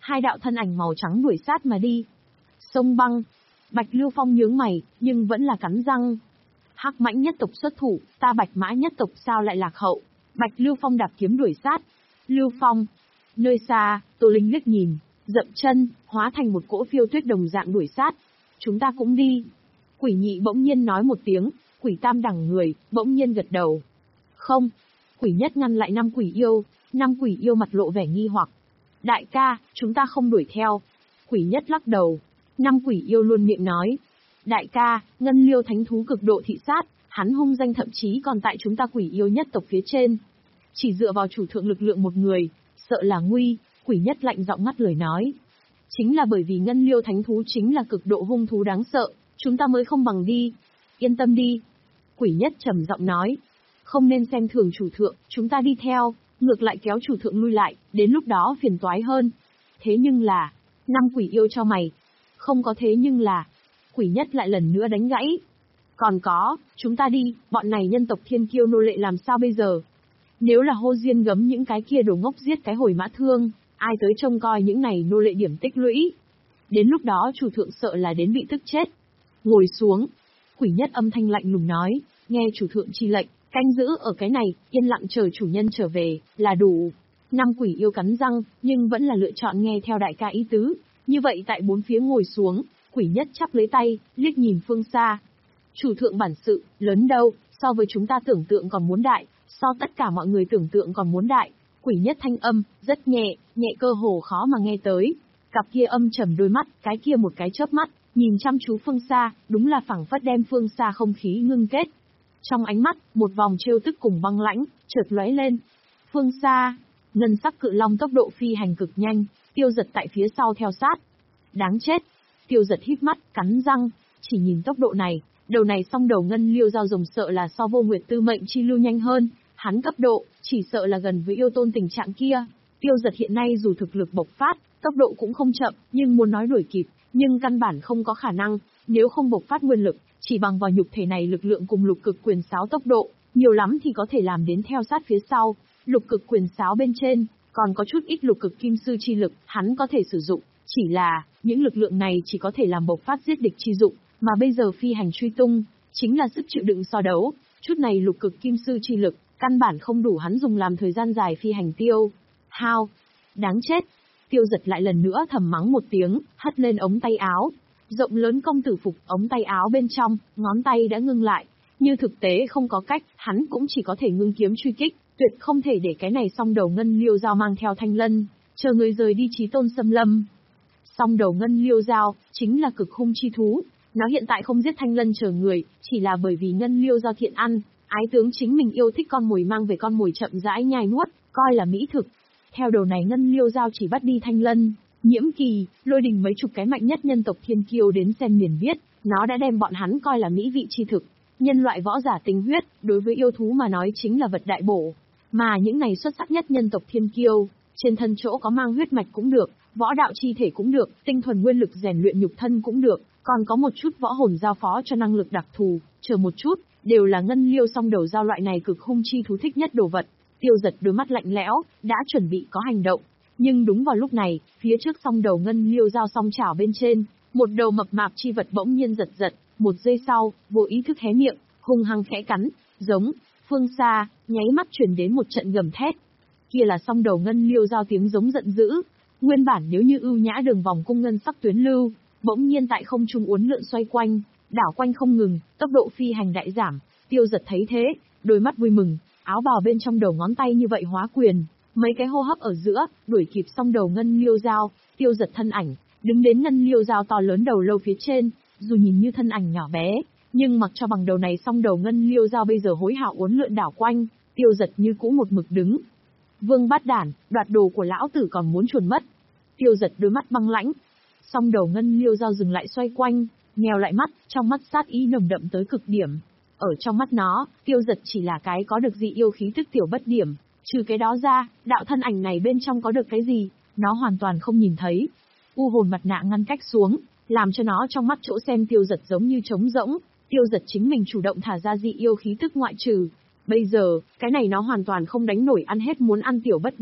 hai đạo thân ảnh màu trắng đuổi sát mà đi. Sông băng. Bạch Lưu Phong nhướng mày, nhưng vẫn là cắn răng. Hắc Mãnh nhất tộc xuất thủ, ta Bạch Mã nhất tộc sao lại lạc hậu? Bạch Lưu Phong đạp kiếm đuổi sát. Lưu Phong. Nơi xa, Tô Linh liếc nhìn, dậm chân, hóa thành một cỗ phiêu tuyết đồng dạng đuổi sát. Chúng ta cũng đi. Quỷ Nhị bỗng nhiên nói một tiếng, Quỷ Tam đẳng người, bỗng nhiên gật đầu. Không. Quỷ Nhất ngăn lại năm quỷ yêu, năm quỷ yêu mặt lộ vẻ nghi hoặc. Đại ca, chúng ta không đuổi theo. Quỷ Nhất lắc đầu. Năm quỷ yêu luôn miệng nói. Đại ca, Ngân Liêu thánh thú cực độ thị sát, hắn hung danh thậm chí còn tại chúng ta quỷ yêu nhất tộc phía trên. Chỉ dựa vào chủ thượng lực lượng một người, sợ là nguy. Quỷ Nhất lạnh giọng ngắt lời nói. Chính là bởi vì Ngân Liêu thánh thú chính là cực độ hung thú đáng sợ, chúng ta mới không bằng đi. Yên tâm đi. Quỷ Nhất trầm giọng nói. Không nên xem thường chủ thượng, chúng ta đi theo, ngược lại kéo chủ thượng lui lại, đến lúc đó phiền toái hơn. Thế nhưng là, năm quỷ yêu cho mày. Không có thế nhưng là, Quỷ Nhất lại lần nữa đánh gãy. Còn có, chúng ta đi, bọn này nhân tộc thiên kiêu nô lệ làm sao bây giờ? Nếu là hô diên gấm những cái kia đồ ngốc giết cái hồi mã thương, ai tới trông coi những này nô lệ điểm tích lũy? Đến lúc đó chủ thượng sợ là đến bị tức chết. Ngồi xuống. Quỷ Nhất âm thanh lạnh lùng nói, nghe chủ thượng chi lệnh, canh giữ ở cái này, yên lặng chờ chủ nhân trở về, là đủ. Năm quỷ yêu cắn răng, nhưng vẫn là lựa chọn nghe theo đại ca ý tứ. Như vậy tại bốn phía ngồi xuống, Quỷ Nhất chắp lấy tay, liếc nhìn phương xa. Chủ thượng bản sự, lớn đâu, so với chúng ta tưởng tượng còn muốn đại, so tất cả mọi người tưởng tượng còn muốn đại. Quỷ Nhất thanh âm, rất nhẹ, nhẹ cơ hồ khó mà nghe tới. Cặp kia âm trầm đôi mắt, cái kia một cái chớp mắt, nhìn chăm chú phương xa, đúng là phảng phất đem phương xa không khí ngưng kết. Trong ánh mắt, một vòng trêu tức cùng băng lãnh, chợt lóe lên. Phương xa, ngân sắc cự long tốc độ phi hành cực nhanh, Tiêu Giật tại phía sau theo sát. Đáng chết. Tiêu Giật híp mắt, cắn răng, chỉ nhìn tốc độ này, đầu này song đầu Ngân Liêu giao rồng sợ là so Vô Nguyệt Tư mệnh chi lưu nhanh hơn, hắn cấp độ, chỉ sợ là gần với yêu tôn tình trạng kia. Tiêu Giật hiện nay dù thực lực bộc phát, tốc độ cũng không chậm, nhưng muốn nói đuổi kịp, nhưng căn bản không có khả năng, nếu không bộc phát nguyên lực, chỉ bằng vào nhục thể này lực lượng cùng lục cực quyền sáo tốc độ, nhiều lắm thì có thể làm đến theo sát phía sau. Lục cực quyền sáo bên trên, còn có chút ít lục cực kim sư chi lực, hắn có thể sử dụng, chỉ là, những lực lượng này chỉ có thể làm bộc phát giết địch chi dụng, mà bây giờ phi hành truy tung, chính là sức chịu đựng so đấu, chút này lục cực kim sư chi lực, căn bản không đủ hắn dùng làm thời gian dài phi hành tiêu. Hao! Đáng chết! Tiêu Giật lại lần nữa thầm mắng một tiếng, hất lên ống tay áo. Rộng lớn công tử phục, ống tay áo bên trong, ngón tay đã ngưng lại. Như thực tế không có cách, hắn cũng chỉ có thể ngưng kiếm truy kích, tuyệt không thể để cái này song đầu Ngân Liêu Dao mang theo Thanh Lân, chờ người rời đi Chí Tôn Xâm Lâm. Song đầu Ngân Liêu Dao, chính là cực hung chi thú, nó hiện tại không giết Thanh Lân chờ người, chỉ là bởi vì Ngân Liêu Dao thiện ăn, ái tướng chính mình yêu thích con mồi mang về con mồi chậm rãi nhai nuốt, coi là mỹ thực. Theo đầu này Ngân Liêu Dao chỉ bắt đi Thanh Lân, Nhiễm Kỳ, Lôi Đình mấy chục cái mạnh nhất nhân tộc thiên kiêu đến xem liền biết, nó đã đem bọn hắn coi là mỹ vị chi thực. Nhân loại võ giả tinh huyết, đối với yêu thú mà nói chính là vật đại bổ. Mà những này xuất sắc nhất nhân tộc thiên kiêu, trên thân chỗ có mang huyết mạch cũng được, võ đạo chi thể cũng được, tinh thuần nguyên lực rèn luyện nhục thân cũng được, còn có một chút võ hồn giao phó cho năng lực đặc thù, chờ một chút, đều là Ngân Liêu song đầu dao loại này cực hung chi thú thích nhất đồ vật. Tiêu Giật đôi mắt lạnh lẽo, đã chuẩn bị có hành động. Nhưng đúng vào lúc này, phía trước song đầu Ngân Liêu dao song chảo bên trên, một đầu mập mạp chi vật bỗng nhiên giật giật, một giây sau, vô ý thức hé miệng, hung hăng khẽ cắn, giống, phương xa, nháy mắt truyền đến một trận gầm thét. Kia là song đầu Ngân Liêu dao tiếng giống giận dữ, nguyên bản nếu như ưu nhã đường vòng cung ngân sắc tuyến lưu, bỗng nhiên tại không trung uốn lượn xoay quanh, đảo quanh không ngừng, tốc độ phi hành đại giảm. Tiêu Giật thấy thế, đôi mắt vui mừng, áo bào bên trong đầu ngón tay như vậy hóa quyền, mấy cái hô hấp ở giữa, đuổi kịp song đầu Ngân Liêu dao. Tiêu Giật thân ảnh, đứng đến Ngân Liêu dao to lớn đầu lâu phía trên, dù nhìn như thân ảnh nhỏ bé, nhưng mặc cho bằng đầu này song đầu Ngân Liêu dao bây giờ hối hạo uốn lượn đảo quanh, Tiêu Giật như cũ một mực đứng. Vương Bát Đản, đoạt đồ của lão tử còn muốn chuồn mất. Tiêu Giật đôi mắt băng lãnh. Song đầu Ngân Liêu dao dừng lại xoay quanh, nheo lại mắt, trong mắt sát ý nồng đậm tới cực điểm. Ở trong mắt nó, Tiêu Giật chỉ là cái có được dị yêu khí tức tiểu bất điểm, trừ cái đó ra, đạo thân ảnh này bên trong có được cái gì, nó hoàn toàn không nhìn thấy. U hồn mặt nạ ngăn cách xuống, làm cho nó trong mắt chỗ xem Tiêu Giật giống như trống rỗng. Tiêu Giật chính mình chủ động thả ra dị yêu khí tức ngoại trừ. Bây giờ, cái này nó hoàn toàn không đánh nổi ăn hết muốn ăn tiểu bất điểm,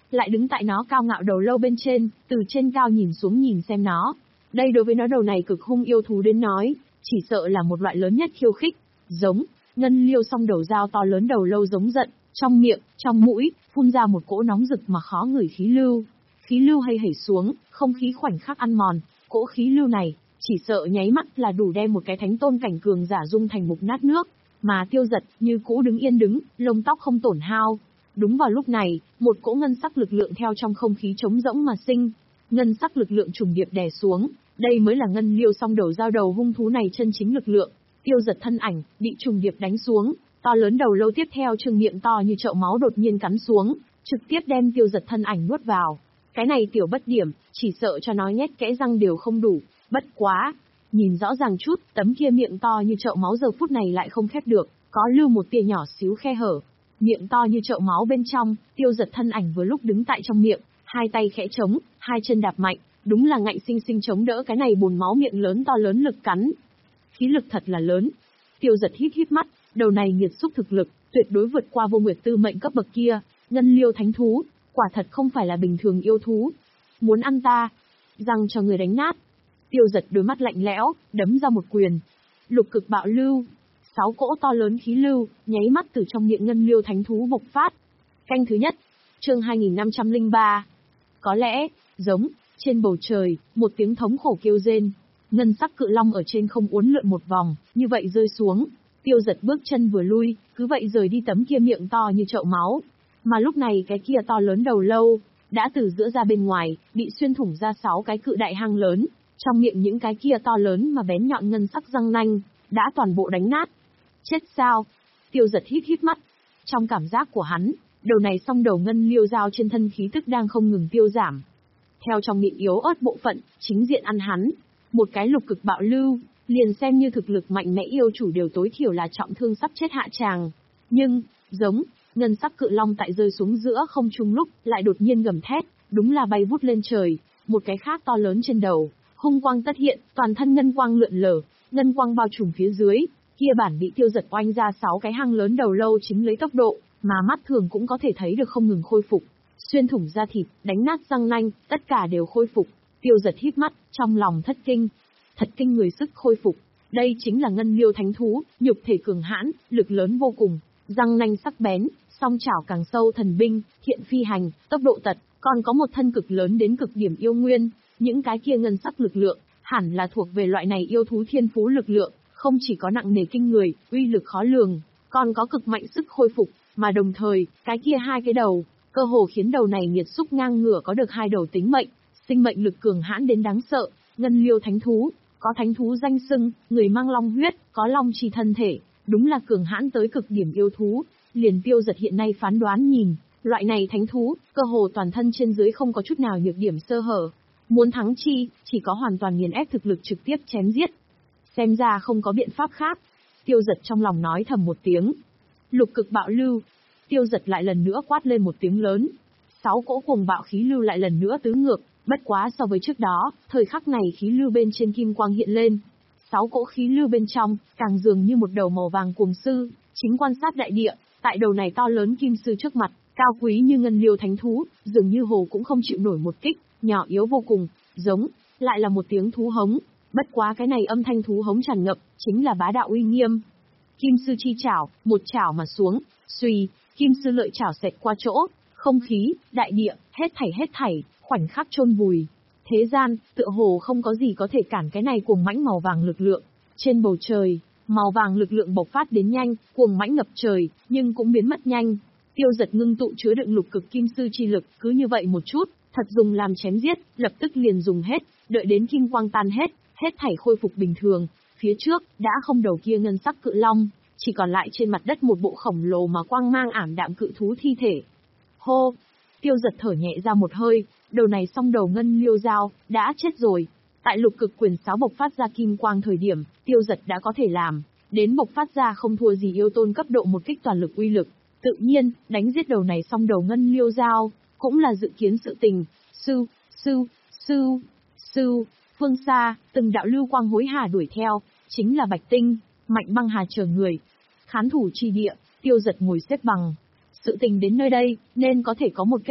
lại đứng tại nó cao ngạo đầu lâu bên trên, từ trên cao nhìn xuống nhìn xem nó. Đây đối với nó đầu này cực hung yêu thú đến nói, chỉ sợ là một loại lớn nhất khiêu khích. Giống, ngân liêu song đầu dao to lớn đầu lâu giống giận, trong miệng, trong mũi, phun ra một cỗ nóng rực mà khó ngửi khí lưu. Khí lưu hay hẩy xuống, không khí khoảnh khắc ăn mòn, cỗ khí lưu này, chỉ sợ nháy mắt là đủ đem một cái thánh tôn cảnh cường giả dung thành mục nát nước. Mà Tiêu Dật như cũ đứng yên đứng, lông tóc không tổn hao. Đúng vào lúc này, một cỗ ngân sắc lực lượng theo trong không khí trống rỗng mà sinh. Ngân sắc lực lượng trùng điệp đè xuống, đây mới là ngân liêu song đầu giao đầu hung thú này chân chính lực lượng. Tiêu Dật thân ảnh, bị trùng điệp đánh xuống, to lớn đầu lâu tiếp theo trừng miệng to như chậu máu đột nhiên cắn xuống, trực tiếp đem Tiêu Dật thân ảnh nuốt vào. Cái này tiểu bất điểm, chỉ sợ cho nó nhét kẽ răng đều không đủ, bất quá. Nhìn rõ ràng chút, tấm kia miệng to như chậu máu giờ phút này lại không khép được, có lưu một tia nhỏ xíu khe hở. Miệng to như chậu máu bên trong, Tiêu Dật thân ảnh vừa lúc đứng tại trong miệng, hai tay khẽ trống, hai chân đạp mạnh, đúng là ngạnh sinh sinh chống đỡ cái này bùn máu miệng lớn to lớn lực cắn. Khí lực thật là lớn. Tiêu Dật híp híp mắt, đầu này nghiệt xúc thực lực, tuyệt đối vượt qua Vô Nguyệt Tư mệnh cấp bậc kia, ngân liêu thánh thú, quả thật không phải là bình thường yêu thú. Muốn ăn ta, răng cho người đánh nát. Tiêu Dật đôi mắt lạnh lẽo, đấm ra một quyền. Lục cực bạo lưu, sáu cỗ to lớn khí lưu, nháy mắt từ trong miệng ngân liêu thánh thú bộc phát. Canh thứ nhất, chương hai nghìn năm trăm lẻ ba. Có lẽ, giống, trên bầu trời, một tiếng thống khổ kêu rên. Ngân sắc cự long ở trên không uốn lượn một vòng, như vậy rơi xuống. Tiêu Dật bước chân vừa lui, cứ vậy rời đi tấm kia miệng to như chậu máu. Mà lúc này cái kia to lớn đầu lâu, đã từ giữa ra bên ngoài, bị xuyên thủng ra sáu cái cự đại hang lớn. Trong miệng những cái kia to lớn mà bén nhọn ngân sắc răng nanh, đã toàn bộ đánh nát. Chết sao? Tiêu Dật híp híp mắt. Trong cảm giác của hắn, đầu này song đầu ngân liêu dao trên thân khí tức đang không ngừng tiêu giảm. Theo trong miệng yếu ớt bộ phận, chính diện ăn hắn. Một cái lục cực bạo lưu, liền xem như thực lực mạnh mẽ yêu chủ đều tối thiểu là trọng thương sắp chết hạ tràng. Nhưng, giống, ngân sắc cự long tại rơi xuống giữa không trung lúc, lại đột nhiên gầm thét, đúng là bay vút lên trời, một cái khác to lớn trên đầu. Hung quang tất hiện, toàn thân ngân quang lượn lờ, ngân quang bao trùm phía dưới, kia bản bị Tiêu Dật oanh ra sáu cái hang lớn đầu lâu chính lấy tốc độ, mà mắt thường cũng có thể thấy được không ngừng khôi phục. Xuyên thủng da thịt, đánh nát răng nanh, tất cả đều khôi phục. Tiêu Dật híp mắt, trong lòng thất kinh. Thật kinh người sức khôi phục. Đây chính là ngân liêu thánh thú, nhục thể cường hãn, lực lớn vô cùng, răng nanh sắc bén, song chảo càng sâu thần binh, thiện phi hành, tốc độ tật, còn có một thân cực lớn đến cực điểm yêu nguyên. Những cái kia ngân sắc lực lượng, hẳn là thuộc về loại này yêu thú thiên phú lực lượng, không chỉ có nặng nề kinh người, uy lực khó lường, còn có cực mạnh sức khôi phục, mà đồng thời, cái kia hai cái đầu, cơ hồ khiến đầu này nghiệt xúc ngang ngửa có được hai đầu tính mệnh, sinh mệnh lực cường hãn đến đáng sợ, ngân liêu thánh thú, có thánh thú danh xưng, người mang long huyết, có long chi thân thể, đúng là cường hãn tới cực điểm yêu thú, liền Tiêu Dật hiện nay phán đoán nhìn, loại này thánh thú, cơ hồ toàn thân trên dưới không có chút nào nhược điểm sơ hở. Muốn thắng chi, chỉ có hoàn toàn nghiền ép thực lực trực tiếp chém giết. Xem ra không có biện pháp khác. Tiêu Dật trong lòng nói thầm một tiếng. Lục cực bạo lưu. Tiêu Dật lại lần nữa quát lên một tiếng lớn. Sáu cỗ cuồng bạo khí lưu lại lần nữa tứ ngược, bất quá so với trước đó, thời khắc này khí lưu bên trên kim quang hiện lên. Sáu cỗ khí lưu bên trong, càng dường như một đầu màu vàng cuồng sư, chính quan sát đại địa, tại đầu này to lớn kim sư trước mặt, cao quý như ngân liêu thánh thú, dường như hồ cũng không chịu nổi một kích. Nhỏ yếu vô cùng, giống, lại là một tiếng thú hống, bất quá cái này âm thanh thú hống tràn ngập, chính là bá đạo uy nghiêm. Kim sư chi chảo, một chảo mà xuống, suy, kim sư lợi chảo xẹt qua chỗ, không khí, đại địa, hết thảy hết thảy, khoảnh khắc chôn vùi. Thế gian, tựa hồ không có gì có thể cản cái này cuồng mãnh màu vàng lực lượng. Trên bầu trời, màu vàng lực lượng bộc phát đến nhanh, cuồng mãnh ngập trời, nhưng cũng biến mất nhanh. Tiêu Dật ngưng tụ chứa đựng lục cực kim sư chi lực, cứ như vậy một chút. Thật dùng làm chém giết, lập tức liền dùng hết, đợi đến kim quang tan hết, hết thảy khôi phục bình thường, phía trước, đã không đầu kia ngân sắc cự long, chỉ còn lại trên mặt đất một bộ khổng lồ mà quang mang ảm đạm cự thú thi thể. Hô! Tiêu Dật thở nhẹ ra một hơi, đầu này song đầu ngân liêu dao, đã chết rồi. Tại lục cực quyền sáo bộc phát ra kim quang thời điểm, Tiêu Dật đã có thể làm, đến bộc phát ra không thua gì yêu tôn cấp độ một kích toàn lực uy lực. Tự nhiên, đánh giết đầu này song đầu ngân liêu dao, cũng là dự kiến sự tình. Sư, sư, sư, sư, phương xa, từng đạo lưu quang hối hả đuổi theo, chính là Bạch Tinh, Mạnh Băng Hà chờ người. Khán thủ chi địa, Tiêu Dật ngồi xếp bằng. Sự tình đến nơi đây, nên có thể có một kết thúc,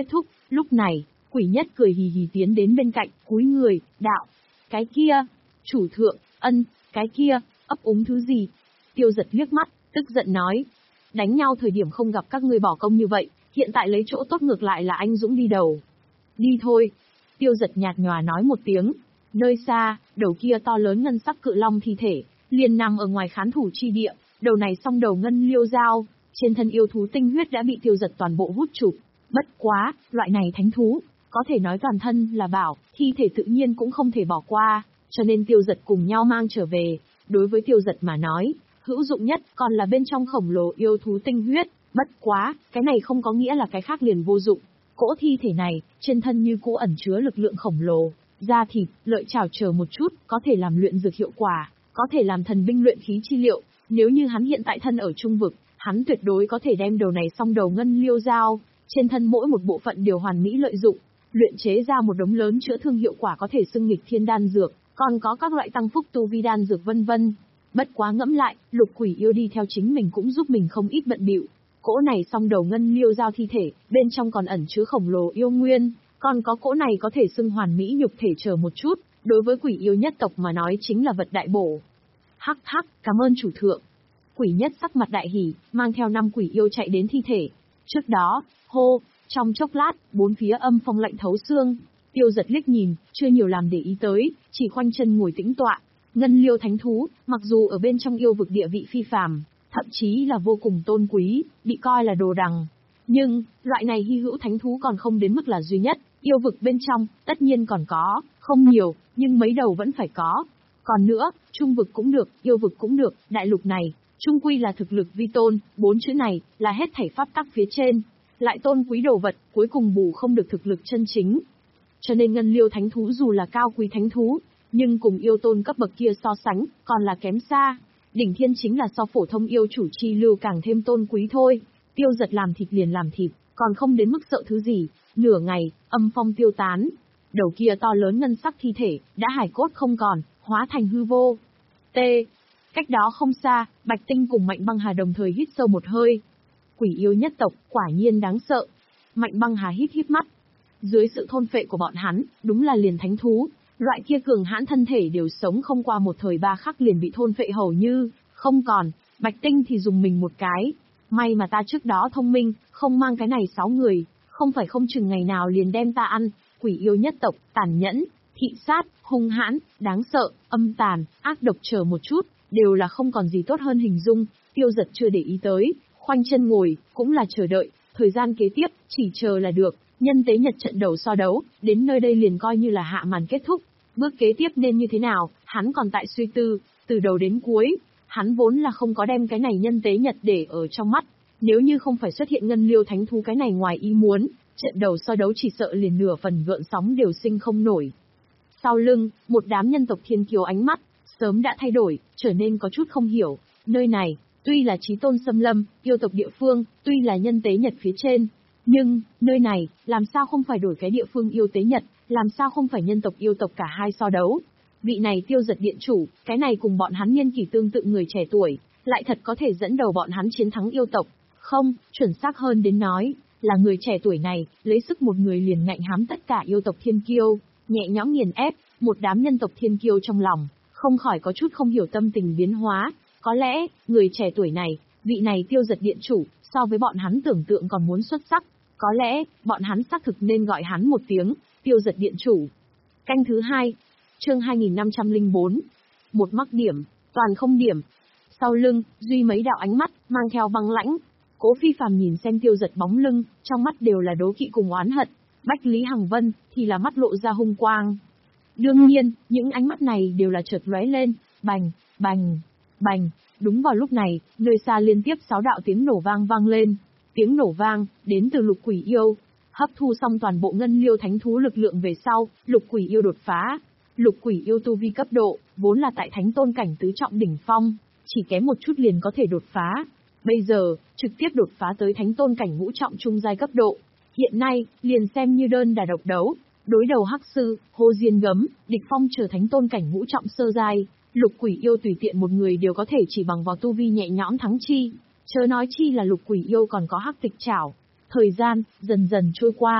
Lúc này, Quỷ Nhất cười hì hì tiến đến bên cạnh, cúi người, đạo. Cái kia, chủ thượng, ân, cái kia, ấp úng thứ gì? Tiêu Giật liếc mắt, tức giận nói. Đánh nhau thời điểm không gặp các ngươi bỏ công như vậy, hiện tại lấy chỗ tốt ngược lại là anh Dũng đi đầu. Đi thôi. Tiêu Giật nhạt nhòa nói một tiếng. Nơi xa, đầu kia to lớn ngân sắc cự long thi thể, liền nằm ở ngoài khán thủ chi địa, đầu này song đầu ngân liêu dao, trên thân yêu thú tinh huyết đã bị Tiêu Giật toàn bộ hút chụp. Bất quá, loại này thánh thú, có thể nói toàn thân là bảo, thi thể tự nhiên cũng không thể bỏ qua, cho nên Tiêu Giật cùng nhau mang trở về. Đối với Tiêu Giật mà nói, hữu dụng nhất còn là bên trong khổng lồ yêu thú tinh huyết, bất quá, cái này không có nghĩa là cái khác liền vô dụng. Cỗ thi thể này, trên thân như cũ ẩn chứa lực lượng khổng lồ, da thịt, lợi chảo chờ một chút, có thể làm luyện dược hiệu quả, có thể làm thần binh luyện khí chi liệu. Nếu như hắn hiện tại thân ở trung vực, hắn tuyệt đối có thể đem đầu này song đầu ngân liêu dao, trên thân mỗi một bộ phận đều hoàn mỹ lợi dụng, luyện chế ra một đống lớn chữa thương hiệu quả có thể xưng nghịch thiên đan dược, còn có các loại tăng phúc tu vi đan dược vân vân. Bất quá ngẫm lại, Lục Quỷ Yêu đi theo chính mình cũng giúp mình không ít bận bịu. Cỗ này song đầu ngân liêu dao thi thể, bên trong còn ẩn chứa khổng lồ yêu nguyên, còn có cỗ này có thể xưng hoàn mỹ nhục thể chờ một chút, đối với Quỷ Yêu nhất tộc mà nói chính là vật đại bổ. Hắc hắc, cảm ơn chủ thượng. Quỷ Nhất sắc mặt đại hỉ, mang theo năm quỷ yêu chạy đến thi thể. Trước đó, hô, trong chốc lát, bốn phía âm phong lạnh thấu xương. Tiêu Giật liếc nhìn, chưa nhiều làm để ý tới, chỉ khoanh chân ngồi tĩnh tọa. Ngân liêu thánh thú, mặc dù ở bên trong yêu vực địa vị phi phàm, thậm chí là vô cùng tôn quý, bị coi là đồ đằng. Nhưng, loại này hy hữu thánh thú còn không đến mức là duy nhất, yêu vực bên trong, tất nhiên còn có, không nhiều, nhưng mấy đầu vẫn phải có. Còn nữa, trung vực cũng được, yêu vực cũng được, đại lục này, trung quy là thực lực vi tôn, bốn chữ này, là hết thảy pháp tắc phía trên. Lại tôn quý đồ vật, cuối cùng bù không được thực lực chân chính. Cho nên ngân liêu thánh thú dù là cao quý thánh thú, nhưng cùng yêu tôn cấp bậc kia so sánh, còn là kém xa. Đỉnh thiên chính là so phổ thông yêu chủ chi lưu càng thêm tôn quý thôi. Tiêu Giật làm thịt liền làm thịt, còn không đến mức sợ thứ gì. Nửa ngày, âm phong tiêu tán. Đầu kia to lớn ngân sắc thi thể, đã hải cốt không còn, hóa thành hư vô. T. Cách đó không xa, Bạch Tinh cùng Mạnh Băng Hà đồng thời hít sâu một hơi. Quỷ yêu nhất tộc, quả nhiên đáng sợ. Mạnh Băng Hà hít hít mắt. Dưới sự thôn phệ của bọn hắn, đúng là liền thánh thú. Loại kia cường hãn thân thể đều sống không qua một thời ba khắc liền bị thôn phệ hầu như không còn. Bạch Tinh thì dùng mình một cái. May mà ta trước đó thông minh, không mang cái này sáu người, không phải không chừng ngày nào liền đem ta ăn. Quỷ yêu nhất tộc, tàn nhẫn, thị sát, hung hãn, đáng sợ, âm tàn, ác độc chờ một chút, đều là không còn gì tốt hơn hình dung. Tiêu Giật chưa để ý tới, khoanh chân ngồi, cũng là chờ đợi, thời gian kế tiếp, chỉ chờ là được. Nhân tế nhật trận đầu so đấu, đến nơi đây liền coi như là hạ màn kết thúc. Bước kế tiếp nên như thế nào, hắn còn tại suy tư, từ đầu đến cuối, hắn vốn là không có đem cái này nhân tế nhật để ở trong mắt. Nếu như không phải xuất hiện ngân liêu thánh thú cái này ngoài ý muốn, trận đầu so đấu chỉ sợ liền nửa phần gợn sóng đều sinh không nổi. Sau lưng, một đám nhân tộc thiên kiêu ánh mắt, sớm đã thay đổi, trở nên có chút không hiểu. Nơi này, tuy là chí tôn xâm lâm, yêu tộc địa phương, tuy là nhân tế nhật phía trên, nhưng, nơi này, làm sao không phải đổi cái địa phương yêu tế nhật, làm sao không phải nhân tộc yêu tộc cả hai so đấu. Vị này Tiêu Giật điện chủ, cái này cùng bọn hắn niên kỷ tương tự người trẻ tuổi, lại thật có thể dẫn đầu bọn hắn chiến thắng yêu tộc. Không, chuẩn xác hơn đến nói, là người trẻ tuổi này, lấy sức một người liền ngạnh hám tất cả yêu tộc thiên kiêu, nhẹ nhõm nghiền ép, một đám nhân tộc thiên kiêu trong lòng, không khỏi có chút không hiểu tâm tình biến hóa. Có lẽ, người trẻ tuổi này, vị này Tiêu Giật điện chủ, so với bọn hắn tưởng tượng còn muốn xuất sắc. Có lẽ, bọn hắn xác thực nên gọi hắn một tiếng, Tiêu Giật điện chủ. Canh thứ hai, chương hai nghìn năm trăm lẻ bốn. Một mắc điểm, toàn không điểm. Sau lưng, duy mấy đạo ánh mắt, mang theo băng lãnh. Cố Phi Phàm nhìn xem Tiêu Giật bóng lưng, trong mắt đều là đố kỵ cùng oán hận. Bách Lý Hằng Vân, thì là mắt lộ ra hung quang. Đương nhiên, những ánh mắt này đều là chợt lóe lên, bành, bành, bành. Đúng vào lúc này, nơi xa liên tiếp sáu đạo tiếng nổ vang vang lên. Tiếng nổ vang, đến từ Lục Quỷ Yêu. Hấp thu xong toàn bộ ngân liêu thánh thú lực lượng về sau, Lục Quỷ Yêu đột phá. Lục Quỷ Yêu tu vi cấp độ, vốn là tại thánh tôn cảnh tứ trọng đỉnh phong, chỉ kém một chút liền có thể đột phá. Bây giờ, trực tiếp đột phá tới thánh tôn cảnh ngũ trọng trung giai cấp độ. Hiện nay, liền xem như đơn đả độc đấu, đối đầu Hắc Sư, Hồ Diên Gấm, Địch Phong trở thánh tôn cảnh ngũ trọng sơ giai, Lục Quỷ Yêu tùy tiện một người đều có thể chỉ bằng vào tu vi nhẹ nhõm thắng chi. Chớ nói chi là Lục Quỷ Yêu còn có Hắc Tịch Trảo. Thời gian, dần dần trôi qua.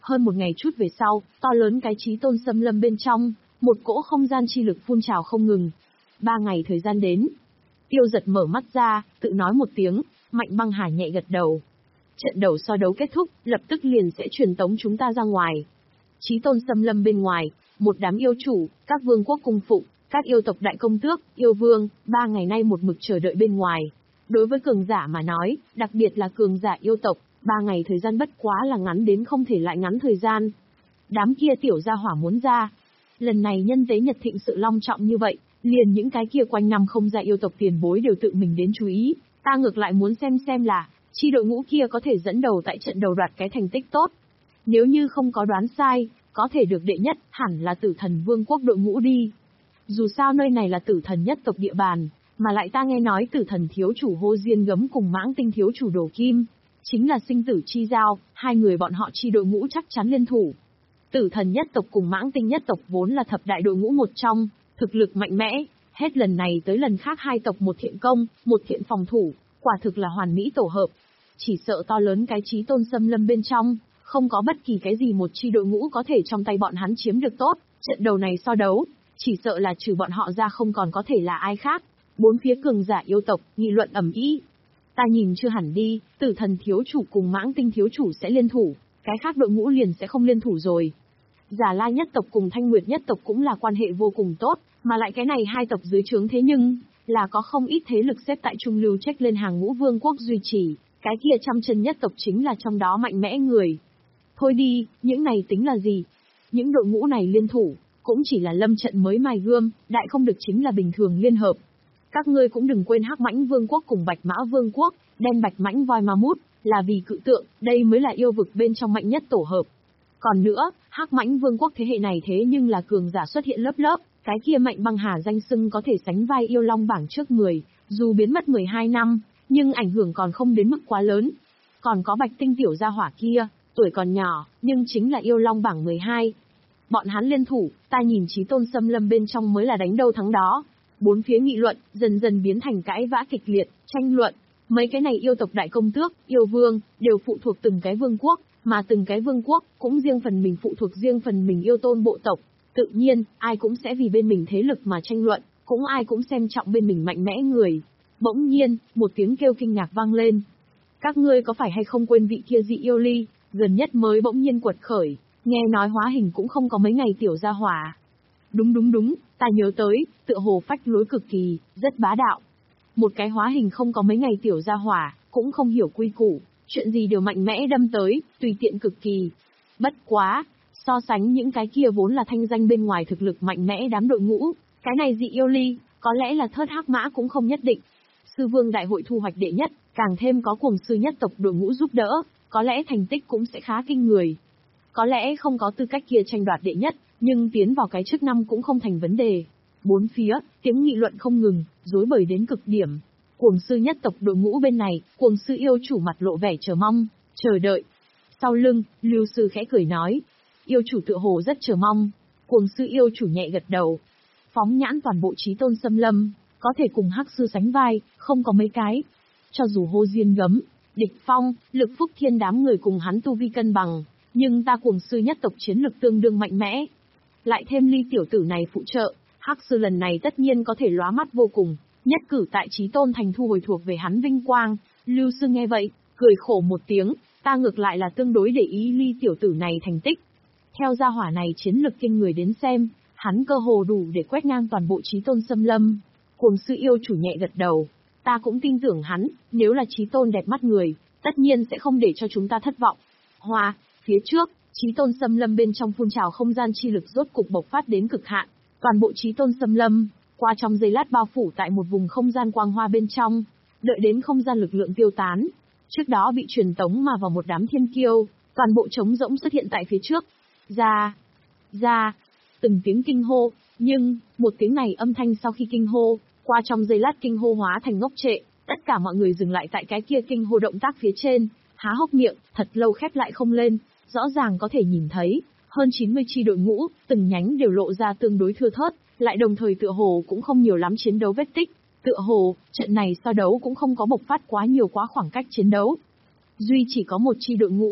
Hơn một ngày chút về sau, to lớn cái Chí Tôn xâm lâm bên trong, một cỗ không gian chi lực phun trào không ngừng. Ba ngày thời gian đến. Tiêu Giật mở mắt ra, tự nói một tiếng, Mạnh Băng Hà nhẹ gật đầu. Trận đầu so đấu kết thúc, lập tức liền sẽ truyền tống chúng ta ra ngoài. Chí Tôn xâm lâm bên ngoài, một đám yêu chủ, các vương quốc cung phụng, các yêu tộc đại công tước, yêu vương, ba ngày nay một mực chờ đợi bên ngoài. Đối với cường giả mà nói, đặc biệt là cường giả yêu tộc, ba ngày thời gian bất quá là ngắn đến không thể lại ngắn thời gian. Đám kia tiểu gia hỏa muốn ra. Lần này nhân tế nhật thịnh sự long trọng như vậy, liền những cái kia quanh năm không ra yêu tộc tiền bối đều tự mình đến chú ý, ta ngược lại muốn xem xem là, chi đội ngũ kia có thể dẫn đầu tại trận đầu đoạt cái thành tích tốt. Nếu như không có đoán sai, có thể được đệ nhất, hẳn là Tử Thần Vương quốc đội ngũ đi. Dù sao nơi này là Tử Thần nhất tộc địa bàn, mà lại ta nghe nói Tử Thần thiếu chủ Hô Diên Gấm cùng Mãng Tinh thiếu chủ Đồ Kim, chính là sinh tử chi giao, hai người bọn họ chi đội ngũ chắc chắn liên thủ. Tử Thần nhất tộc cùng Mãng Tinh nhất tộc vốn là thập đại đội ngũ một trong, thực lực mạnh mẽ, hết lần này tới lần khác hai tộc một thiện công, một thiện phòng thủ, quả thực là hoàn mỹ tổ hợp. Chỉ sợ to lớn cái Chí Tôn xâm lâm bên trong, không có bất kỳ cái gì một chi đội ngũ có thể trong tay bọn hắn chiếm được tốt, trận đầu này so đấu, chỉ sợ là trừ bọn họ ra không còn có thể là ai khác. Bốn phía cường giả yêu tộc, nghị luận ầm ĩ. Ta nhìn chưa hẳn đi, Tử Thần thiếu chủ cùng Mãng Tinh thiếu chủ sẽ liên thủ, cái khác đội ngũ liền sẽ không liên thủ rồi. Giả La nhất tộc cùng Thanh Nguyệt nhất tộc cũng là quan hệ vô cùng tốt, mà lại cái này hai tộc dưới trướng thế nhưng, là có không ít thế lực xếp tại trung lưu trách lên hàng ngũ vương quốc duy trì, cái kia trăm chân nhất tộc chính là trong đó mạnh mẽ người. Thôi đi, những này tính là gì? Những đội ngũ này liên thủ, cũng chỉ là lâm trận mới mài gươm, đại không được chính là bình thường liên hợp. Các ngươi cũng đừng quên Hắc Mãnh Vương quốc cùng Bạch Mã Vương quốc, đen bạch mãnh voi ma mút, là vì cự tượng, đây mới là yêu vực bên trong mạnh nhất tổ hợp. Còn nữa, Hắc Mãnh Vương quốc thế hệ này thế nhưng là cường giả xuất hiện lớp lớp, cái kia Mạnh Băng Hà danh xưng có thể sánh vai yêu long bảng trước mười, dù biến mất mười hai năm, nhưng ảnh hưởng còn không đến mức quá lớn. Còn có Bạch Tinh tiểu gia hỏa kia, tuổi còn nhỏ, nhưng chính là yêu long bảng mười hai. Bọn hắn liên thủ, ta nhìn Chí Tôn xâm lâm bên trong mới là đánh đâu thắng đó. Bốn phía nghị luận, dần dần biến thành cãi vã kịch liệt, tranh luận. Mấy cái này yêu tộc đại công tước, yêu vương, đều phụ thuộc từng cái vương quốc, mà từng cái vương quốc, cũng riêng phần mình phụ thuộc riêng phần mình yêu tôn bộ tộc. Tự nhiên, ai cũng sẽ vì bên mình thế lực mà tranh luận, cũng ai cũng xem trọng bên mình mạnh mẽ người. Bỗng nhiên, một tiếng kêu kinh ngạc vang lên. Các ngươi có phải hay không quên vị kia dị yêu ly, gần nhất mới bỗng nhiên quật khởi, nghe nói hóa hình cũng không có mấy ngày tiểu gia hỏa. Đúng đúng đúng, ta nhớ tới, tựa hồ phách lối cực kỳ, rất bá đạo. Một cái hóa hình không có mấy ngày tiểu gia hỏa, cũng không hiểu quy củ, chuyện gì đều mạnh mẽ đâm tới, tùy tiện cực kỳ. Bất quá, so sánh những cái kia vốn là thanh danh bên ngoài thực lực mạnh mẽ đám đội ngũ, cái này dị yêu ly, có lẽ là thớt hắc mã cũng không nhất định. Sư vương đại hội thu hoạch đệ nhất, càng thêm có cuồng sư nhất tộc đội ngũ giúp đỡ, có lẽ thành tích cũng sẽ khá kinh người. Có lẽ không có tư cách kia tranh đoạt đệ nhất, nhưng tiến vào cái trước năm cũng không thành vấn đề. Bốn phía, tiếng nghị luận không ngừng, rối bời đến cực điểm. Cuồng sư nhất tộc đội ngũ bên này, cuồng sư yêu chủ mặt lộ vẻ chờ mong, chờ đợi. Sau lưng, Lưu sư khẽ cười nói, yêu chủ tựa hồ rất chờ mong. Cuồng sư yêu chủ nhẹ gật đầu. Phóng nhãn toàn bộ Chí Tôn xâm lâm, có thể cùng Hắc sư sánh vai, không có mấy cái. Cho dù Hô Diên Gấm, Địch Phong, Lực Phúc Thiên đám người cùng hắn tu vi cân bằng, nhưng ta cuồng sư nhất tộc chiến lực tương đương mạnh mẽ. Lại thêm ly tiểu tử này phụ trợ, Hắc sư lần này tất nhiên có thể lóa mắt vô cùng, nhất cử tại Chí Tôn thành thu hồi thuộc về hắn vinh quang. Lưu sư nghe vậy, cười khổ một tiếng, ta ngược lại là tương đối để ý ly tiểu tử này thành tích. Theo gia hỏa này chiến lực kinh người đến xem, hắn cơ hồ đủ để quét ngang toàn bộ Chí Tôn xâm lâm. Cuồng sư yêu chủ nhẹ gật đầu, ta cũng tin tưởng hắn, nếu là Chí Tôn đẹp mắt người, tất nhiên sẽ không để cho chúng ta thất vọng. Hoa, phía trước, Chí Tôn xâm lâm bên trong phun trào không gian chi lực rốt cục bộc phát đến cực hạn, toàn bộ Chí Tôn xâm lâm, qua trong giây lát bao phủ tại một vùng không gian quang hoa bên trong, đợi đến không gian lực lượng tiêu tán. Trước đó bị truyền tống mà vào một đám thiên kiêu, toàn bộ trống rỗng xuất hiện tại phía trước. Ra, ra, từng tiếng kinh hô, nhưng, một tiếng này âm thanh sau khi kinh hô, qua trong giây lát kinh hô hóa thành ngốc trệ, tất cả mọi người dừng lại tại cái kia kinh hô động tác phía trên, há hốc miệng, thật lâu khép lại không lên, rõ ràng có thể nhìn thấy, hơn chín mươi chi đội ngũ, từng nhánh đều lộ ra tương đối thưa thớt, lại đồng thời tựa hồ cũng không nhiều lắm chiến đấu vết tích, tựa hồ, trận này so đấu cũng không có bộc phát quá nhiều quá khoảng cách chiến đấu. Duy chỉ có một chi đội ngũ,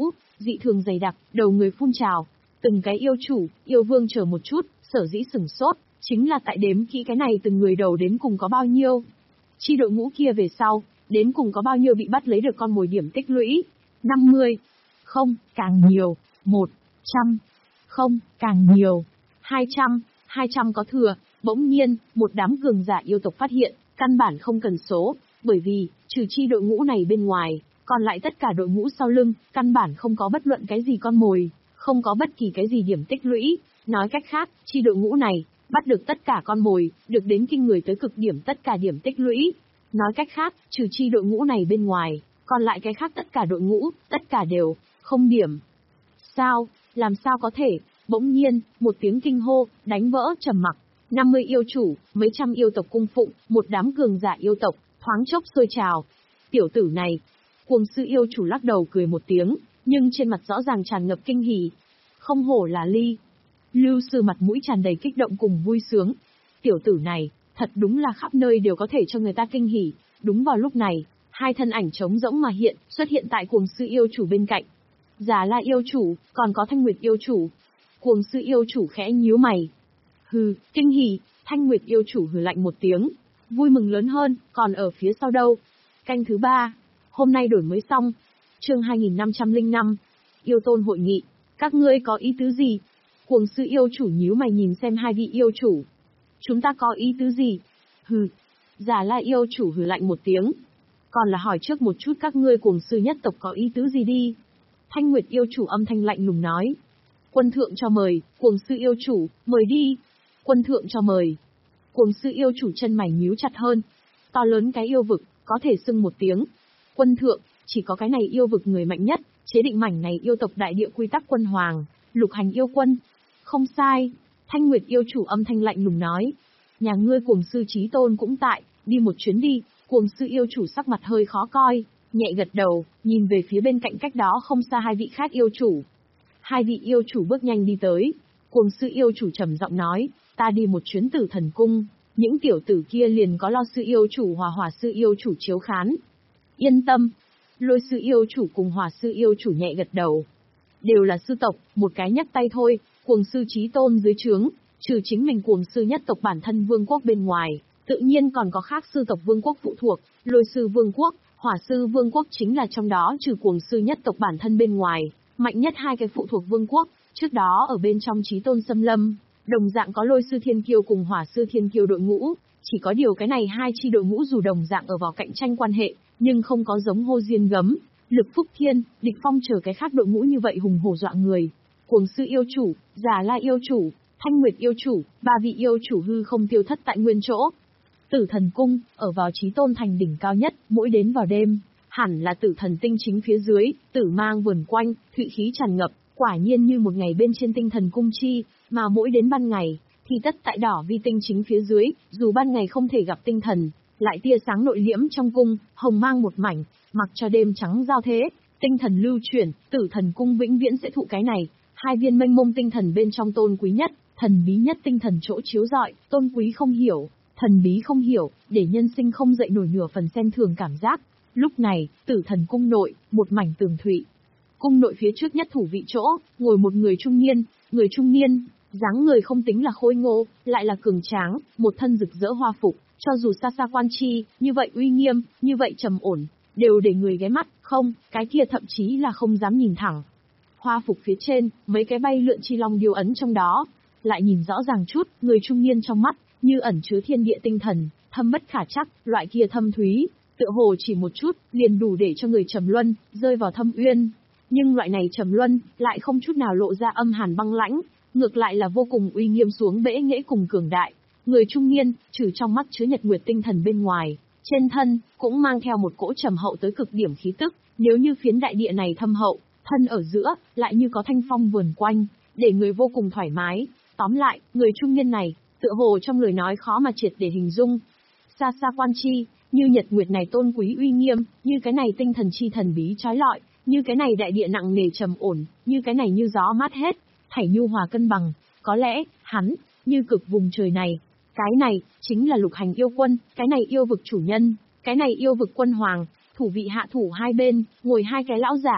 dị thường dày đặc, đầu người phun trào. Từng cái yêu chủ, yêu vương chờ một chút, sở dĩ sửng sốt, chính là tại đếm kỹ cái này từng người đầu đến cùng có bao nhiêu. Chi đội ngũ kia về sau, đến cùng có bao nhiêu bị bắt lấy được con mồi điểm tích lũy. năm mươi. Không, càng nhiều. một trăm. Không, càng nhiều. hai trăm. hai trăm có thừa. Bỗng nhiên, một đám cường giả yêu tộc phát hiện, căn bản không cần số, bởi vì, trừ chi đội ngũ này bên ngoài, còn lại tất cả đội ngũ sau lưng, căn bản không có bất luận cái gì con mồi, không có bất kỳ cái gì điểm tích lũy. Nói cách khác, chi đội ngũ này, bắt được tất cả con mồi, được đến kinh người tới cực điểm tất cả điểm tích lũy. Nói cách khác, trừ chi đội ngũ này bên ngoài, còn lại cái khác tất cả đội ngũ, tất cả đều, không điểm. Sao, làm sao có thể, bỗng nhiên, một tiếng kinh hô, đánh vỡ trầm mặc. năm mươi yêu chủ, mấy trăm yêu tộc cung phụng, một đám cường giả yêu tộc, thoáng chốc sôi trào. Tiểu tử này, cuồng sư yêu chủ lắc đầu cười một tiếng, nhưng trên mặt rõ ràng tràn ngập kinh hỉ. Không hổ là Ly. Lưu sư mặt mũi tràn đầy kích động cùng vui sướng. Tiểu tử này, thật đúng là khắp nơi đều có thể cho người ta kinh hỉ. Đúng vào lúc này, hai thân ảnh trống rỗng mà hiện, xuất hiện tại cuồng sư yêu chủ bên cạnh. Già La yêu chủ, còn có Thanh Nguyệt yêu chủ. Cuồng sư yêu chủ khẽ nhíu mày. Hừ, kinh hỉ, Thanh Nguyệt yêu chủ hừ lạnh một tiếng. Vui mừng lớn hơn, còn ở phía sau đâu? Canh thứ ba. Hôm nay đổi mới xong. Chương hai nghìn năm trăm lẻ năm. Yêu tôn hội nghị. Các ngươi có ý tứ gì? Cuồng sư yêu chủ nhíu mày nhìn xem hai vị yêu chủ. Chúng ta có ý tứ gì? Hừ. Già La yêu chủ hừ lạnh một tiếng. Còn là hỏi trước một chút các ngươi cuồng sư nhất tộc có ý tứ gì đi. Thanh Nguyệt yêu chủ âm thanh lạnh lùng nói. Quân thượng cho mời, cuồng sư yêu chủ, mời đi. Quân thượng cho mời. Cuồng sư yêu chủ chân mày nhíu chặt hơn. To lớn cái yêu vực, có thể xưng một tiếng. Quân thượng, chỉ có cái này yêu vực người mạnh nhất, chế định mảnh này yêu tộc đại địa quy tắc quân hoàng, lục hành yêu quân. Không sai. Thanh Nguyệt yêu chủ âm thanh lạnh lùng nói. Nhà ngươi cuồng sư chí tôn cũng tại, đi một chuyến đi. Cuồng sư yêu chủ sắc mặt hơi khó coi, nhẹ gật đầu, nhìn về phía bên cạnh cách đó không xa hai vị khác yêu chủ. Hai vị yêu chủ bước nhanh đi tới. Cuồng sư yêu chủ trầm giọng nói, ta đi một chuyến Tử Thần Cung, những tiểu tử kia liền có lo sư yêu chủ hòa hỏa sư yêu chủ chiếu khán. Yên tâm. Lôi sư yêu chủ cùng hỏa sư yêu chủ nhẹ gật đầu. Đều là sư tộc, một cái nhắc tay thôi, cuồng sư chí tôn dưới trướng, trừ chính mình cuồng sư nhất tộc bản thân vương quốc bên ngoài, tự nhiên còn có khác sư tộc vương quốc phụ thuộc, lôi sư vương quốc, hỏa sư vương quốc chính là trong đó trừ cuồng sư nhất tộc bản thân bên ngoài, mạnh nhất hai cái phụ thuộc vương quốc, trước đó ở bên trong chí tôn xâm lâm, đồng dạng có lôi sư thiên kiêu cùng hỏa sư thiên kiêu đội ngũ, chỉ có điều cái này hai chi đội ngũ dù đồng dạng ở vào cạnh tranh quan hệ, nhưng không có giống hô diên gấm, lực phúc thiên, địch phong chờ cái khác đội ngũ như vậy hùng hổ dọa người. Cuồng sư yêu chủ, Già La yêu chủ, Thanh Nguyệt yêu chủ, ba vị yêu chủ hư không tiêu thất tại nguyên chỗ. Tử Thần Cung, ở vào chí tôn thành đỉnh cao nhất, mỗi đến vào đêm, hẳn là tử thần tinh chính phía dưới, tử mang vườn quanh, thụy khí tràn ngập, quả nhiên như một ngày bên trên tinh thần cung chi, mà mỗi đến ban ngày, thì tất tại đỏ vi tinh chính phía dưới, dù ban ngày không thể gặp tinh thần, lại tia sáng nội liễm trong cung, hồng mang một mảnh, mặc cho đêm trắng giao thế, tinh thần lưu chuyển, Tử Thần Cung vĩnh viễn sẽ thụ cái này, hai viên mênh mông tinh thần bên trong tôn quý nhất, thần bí nhất tinh thần chỗ chiếu rọi, tôn quý không hiểu, thần bí không hiểu, để nhân sinh không dậy nổi nửa phần xem thường cảm giác. Lúc này, Tử Thần Cung nội, một mảnh tường thụy. Cung nội phía trước nhất thủ vị chỗ, ngồi một người trung niên, người trung niên, dáng người không tính là khôi ngô, lại là cường tráng, một thân rực rỡ hoa phục, cho dù xa xa quan chi, như vậy uy nghiêm, như vậy trầm ổn, đều để người ghé mắt, không, cái kia thậm chí là không dám nhìn thẳng. Hoa phục phía trên, mấy cái bay lượn chi long điêu ấn trong đó, lại nhìn rõ ràng chút, người trung niên trong mắt, như ẩn chứa thiên địa tinh thần, thâm bất khả trắc, loại kia thâm thúy, tựa hồ chỉ một chút, liền đủ để cho người trầm luân, rơi vào thâm uyên. Nhưng loại này trầm luân, lại không chút nào lộ ra âm hàn băng lãnh, ngược lại là vô cùng uy nghiêm xuống bẽ nghễ cùng cường đại. Người trung niên, trừ trong mắt chứa nhật nguyệt tinh thần bên ngoài, trên thân, cũng mang theo một cỗ trầm hậu tới cực điểm khí tức, nếu như phiến đại địa này thâm hậu, thân ở giữa, lại như có thanh phong vườn quanh, để người vô cùng thoải mái. Tóm lại, người trung niên này, tựa hồ trong lời nói khó mà triệt để hình dung. Xa xa quan chi, như nhật nguyệt này tôn quý uy nghiêm, như cái này tinh thần chi thần bí trói lọi, như cái này đại địa nặng nề trầm ổn, như cái này như gió mát hết, thảy nhu hòa cân bằng, có lẽ, hắn, như cực vùng trời này, cái này, chính là lục hành yêu quân, cái này yêu vực chủ nhân, cái này yêu vực quân hoàng, thủ vị hạ thủ hai bên, ngồi hai cái lão giả,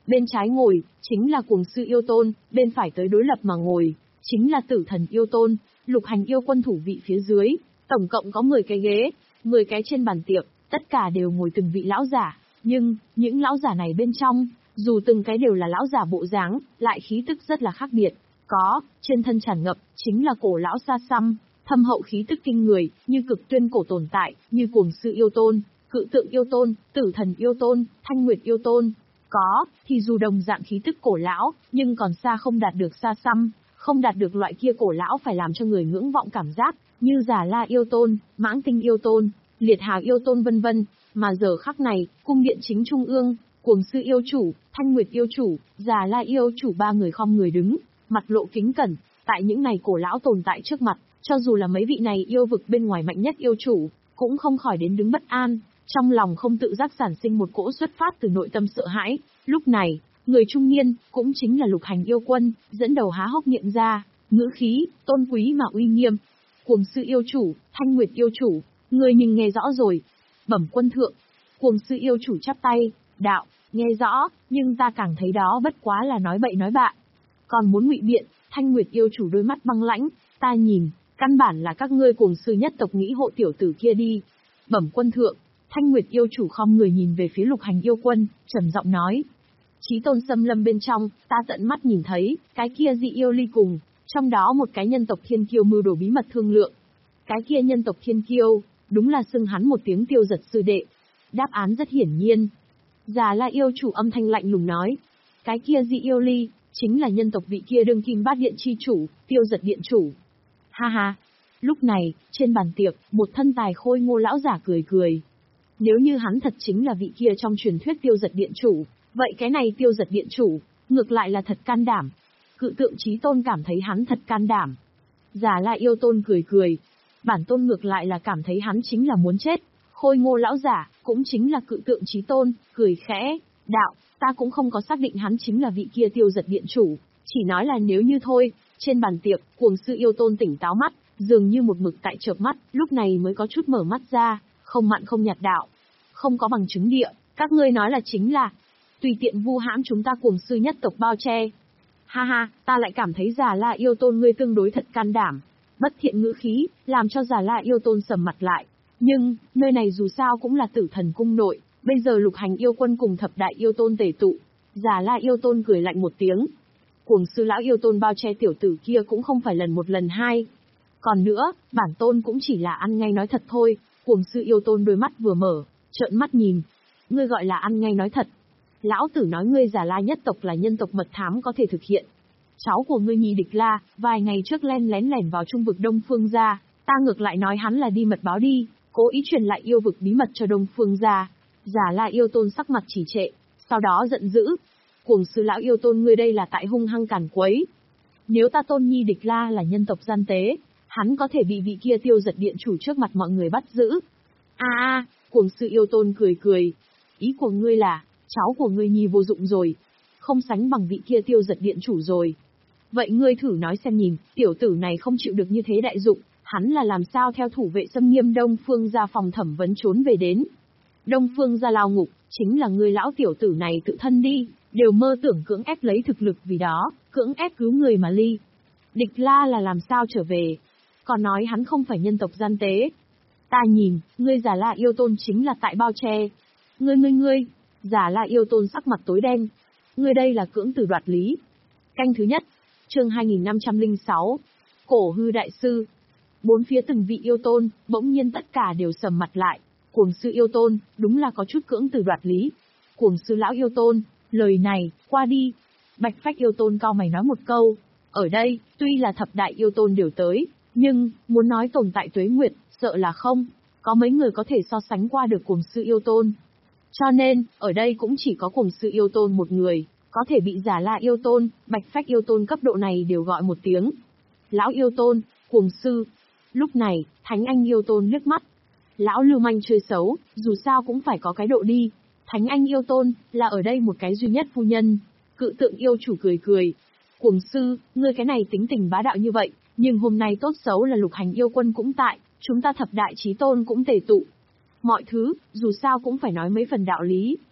Bên trái ngồi, chính là cuồng sư yêu tôn, bên phải tới đối lập mà ngồi, chính là tử thần yêu tôn, lục hành yêu quân thủ vị phía dưới, tổng cộng có mười cái ghế, mười cái trên bàn tiệc, tất cả đều ngồi từng vị lão giả, nhưng, những lão giả này bên trong, dù từng cái đều là lão giả bộ dáng, lại khí tức rất là khác biệt, có, trên thân tràn ngập, chính là cổ lão xa xăm, thâm hậu khí tức kinh người, như cực tuyên cổ tồn tại, như cuồng sư yêu tôn, cự tượng yêu tôn, tử thần yêu tôn, thanh nguyệt yêu tôn. Có, thì dù đồng dạng khí tức cổ lão, nhưng còn xa không đạt được xa xăm, không đạt được loại kia cổ lão phải làm cho người ngưỡng vọng cảm giác, như Già La yêu tôn, Mãng Tinh yêu tôn, Liệt Hào yêu tôn vân vân. Mà giờ khắc này, cung điện chính trung ương, cuồng sư yêu chủ, thanh nguyệt yêu chủ, Già La yêu chủ ba người khom người đứng, mặt lộ kính cẩn, tại những này cổ lão tồn tại trước mặt, cho dù là mấy vị này yêu vực bên ngoài mạnh nhất yêu chủ, cũng không khỏi đến đứng bất an. Trong lòng không tự giác sản sinh một cỗ xuất phát từ nội tâm sợ hãi, lúc này, người trung niên, cũng chính là lục hành yêu quân, dẫn đầu há hốc miệng ra, ngữ khí, tôn quý mà uy nghiêm. Cuồng sư yêu chủ, thanh nguyệt yêu chủ, người nhìn nghe rõ rồi. Bẩm quân thượng, cuồng sư yêu chủ chắp tay, đạo, nghe rõ, nhưng ta càng thấy đó bất quá là nói bậy nói bạ. Còn muốn ngụy biện, thanh nguyệt yêu chủ đôi mắt băng lãnh, ta nhìn, căn bản là các ngươi cuồng sư nhất tộc nghĩ hộ tiểu tử kia đi. Bẩm quân thượng. Thanh Nguyệt yêu chủ khom người nhìn về phía lục hành yêu quân, trầm giọng nói. Chí tôn xâm lâm bên trong, ta tận mắt nhìn thấy, cái kia dị yêu ly cùng, trong đó một cái nhân tộc thiên kiêu mưu đồ bí mật thương lượng. Cái kia nhân tộc thiên kiêu, đúng là xưng hắn một tiếng tiêu giật sư đệ. Đáp án rất hiển nhiên. Già La yêu chủ âm thanh lạnh lùng nói. Cái kia dị yêu ly, chính là nhân tộc vị kia đương kim bát điện chi chủ, tiêu giật điện chủ. Ha ha. Lúc này, trên bàn tiệc, một thân tài khôi ngô lão giả cười cười. Nếu như hắn thật chính là vị kia trong truyền thuyết tiêu giật điện chủ, vậy cái này tiêu giật điện chủ, ngược lại là thật can đảm. Cự tượng Chí tôn cảm thấy hắn thật can đảm. Già La yêu tôn cười cười. Bản tôn ngược lại là cảm thấy hắn chính là muốn chết. Khôi ngô lão giả, cũng chính là cự tượng Chí tôn, cười khẽ. Đạo, ta cũng không có xác định hắn chính là vị kia tiêu giật điện chủ. Chỉ nói là nếu như thôi. Trên bàn tiệc, cuồng sư yêu tôn tỉnh táo mắt, dường như một mực tại chợp mắt, lúc này mới có chút mở mắt ra. Không mặn không nhạt đạo. Không có bằng chứng địa, các ngươi nói là chính là tùy tiện vu hãm chúng ta cuồng sư nhất tộc bao che. Ha ha, ta lại cảm thấy Già La yêu tôn ngươi tương đối thật can đảm. Bất thiện ngữ khí, làm cho Già La yêu tôn sầm mặt lại. Nhưng, nơi này dù sao cũng là tử thần cung nội, bây giờ lục hành yêu quân cùng thập đại yêu tôn tề tụ. Già La yêu tôn cười lạnh một tiếng. Cuồng sư lão yêu tôn bao che tiểu tử kia cũng không phải lần một lần hai. Còn nữa, bản tôn cũng chỉ là ăn ngay nói thật thôi. Cuồng sư yêu tôn đôi mắt vừa mở, trợn mắt nhìn. Ngươi gọi là ăn ngay nói thật. Lão tử nói ngươi Già La nhất tộc là nhân tộc mật thám có thể thực hiện. Cháu của ngươi Nhi Địch La, vài ngày trước len lén lẻn vào trung vực Đông Phương gia, ta ngược lại nói hắn là đi mật báo đi, cố ý truyền lại yêu vực bí mật cho Đông Phương gia. Già La yêu tôn sắc mặt chỉ trệ, sau đó giận dữ. Cuồng sư lão yêu tôn ngươi đây là tại hung hăng càn quấy. Nếu ta tôn Nhi Địch La là nhân tộc gian tế, hắn có thể bị vị kia tiêu giật điện chủ trước mặt mọi người bắt giữ. A a, cuồng sư yêu tôn cười cười. Ý của ngươi là, cháu của ngươi Nhi vô dụng rồi, không sánh bằng vị kia tiêu giật điện chủ rồi. Vậy ngươi thử nói xem nhìn, tiểu tử này không chịu được như thế đại dụng, hắn là làm sao theo thủ vệ xâm nghiêm Đông Phương gia phòng thẩm vấn trốn về đến. Đông Phương gia lao ngục, chính là ngươi lão tiểu tử này tự thân đi, đều mơ tưởng cưỡng ép lấy thực lực vì đó, cưỡng ép cứu người mà ly. Địch La là làm sao trở về, còn nói hắn không phải nhân tộc gian tế. Ta nhìn, ngươi Già La yêu tôn chính là tại bao che. Ngươi ngươi ngươi, Già La yêu tôn sắc mặt tối đen. Ngươi đây là cưỡng từ đoạt lý. Canh thứ nhất, chương hai nghìn năm trăm lẻ sáu, Cổ hư đại sư. Bốn phía từng vị yêu tôn, bỗng nhiên tất cả đều sầm mặt lại. Cuồng sư yêu tôn, đúng là có chút cưỡng từ đoạt lý. Cuồng sư lão yêu tôn, lời này, qua đi. Bạch Phách yêu tôn cao mày nói một câu. Ở đây, tuy là thập đại yêu tôn đều tới, nhưng, muốn nói tồn tại tuế nguyệt, sợ là không. Có mấy người có thể so sánh qua được cuồng sư yêu tôn. Cho nên, ở đây cũng chỉ có cuồng sư yêu tôn một người, có thể bị Già La yêu tôn, Bạch Phách yêu tôn cấp độ này đều gọi một tiếng. Lão yêu tôn, cuồng sư. Lúc này, Thánh Anh yêu tôn liếc mắt. Lão lưu manh chơi xấu, dù sao cũng phải có cái độ đi. Thánh Anh yêu tôn, là ở đây một cái duy nhất phu nhân. Cự tượng yêu chủ cười cười. Cuồng sư, ngươi cái này tính tình bá đạo như vậy, nhưng hôm nay tốt xấu là lục hành yêu quân cũng tại, chúng ta thập đại chí tôn cũng tề tụ. Mọi thứ, dù sao cũng phải nói mấy phần đạo lý.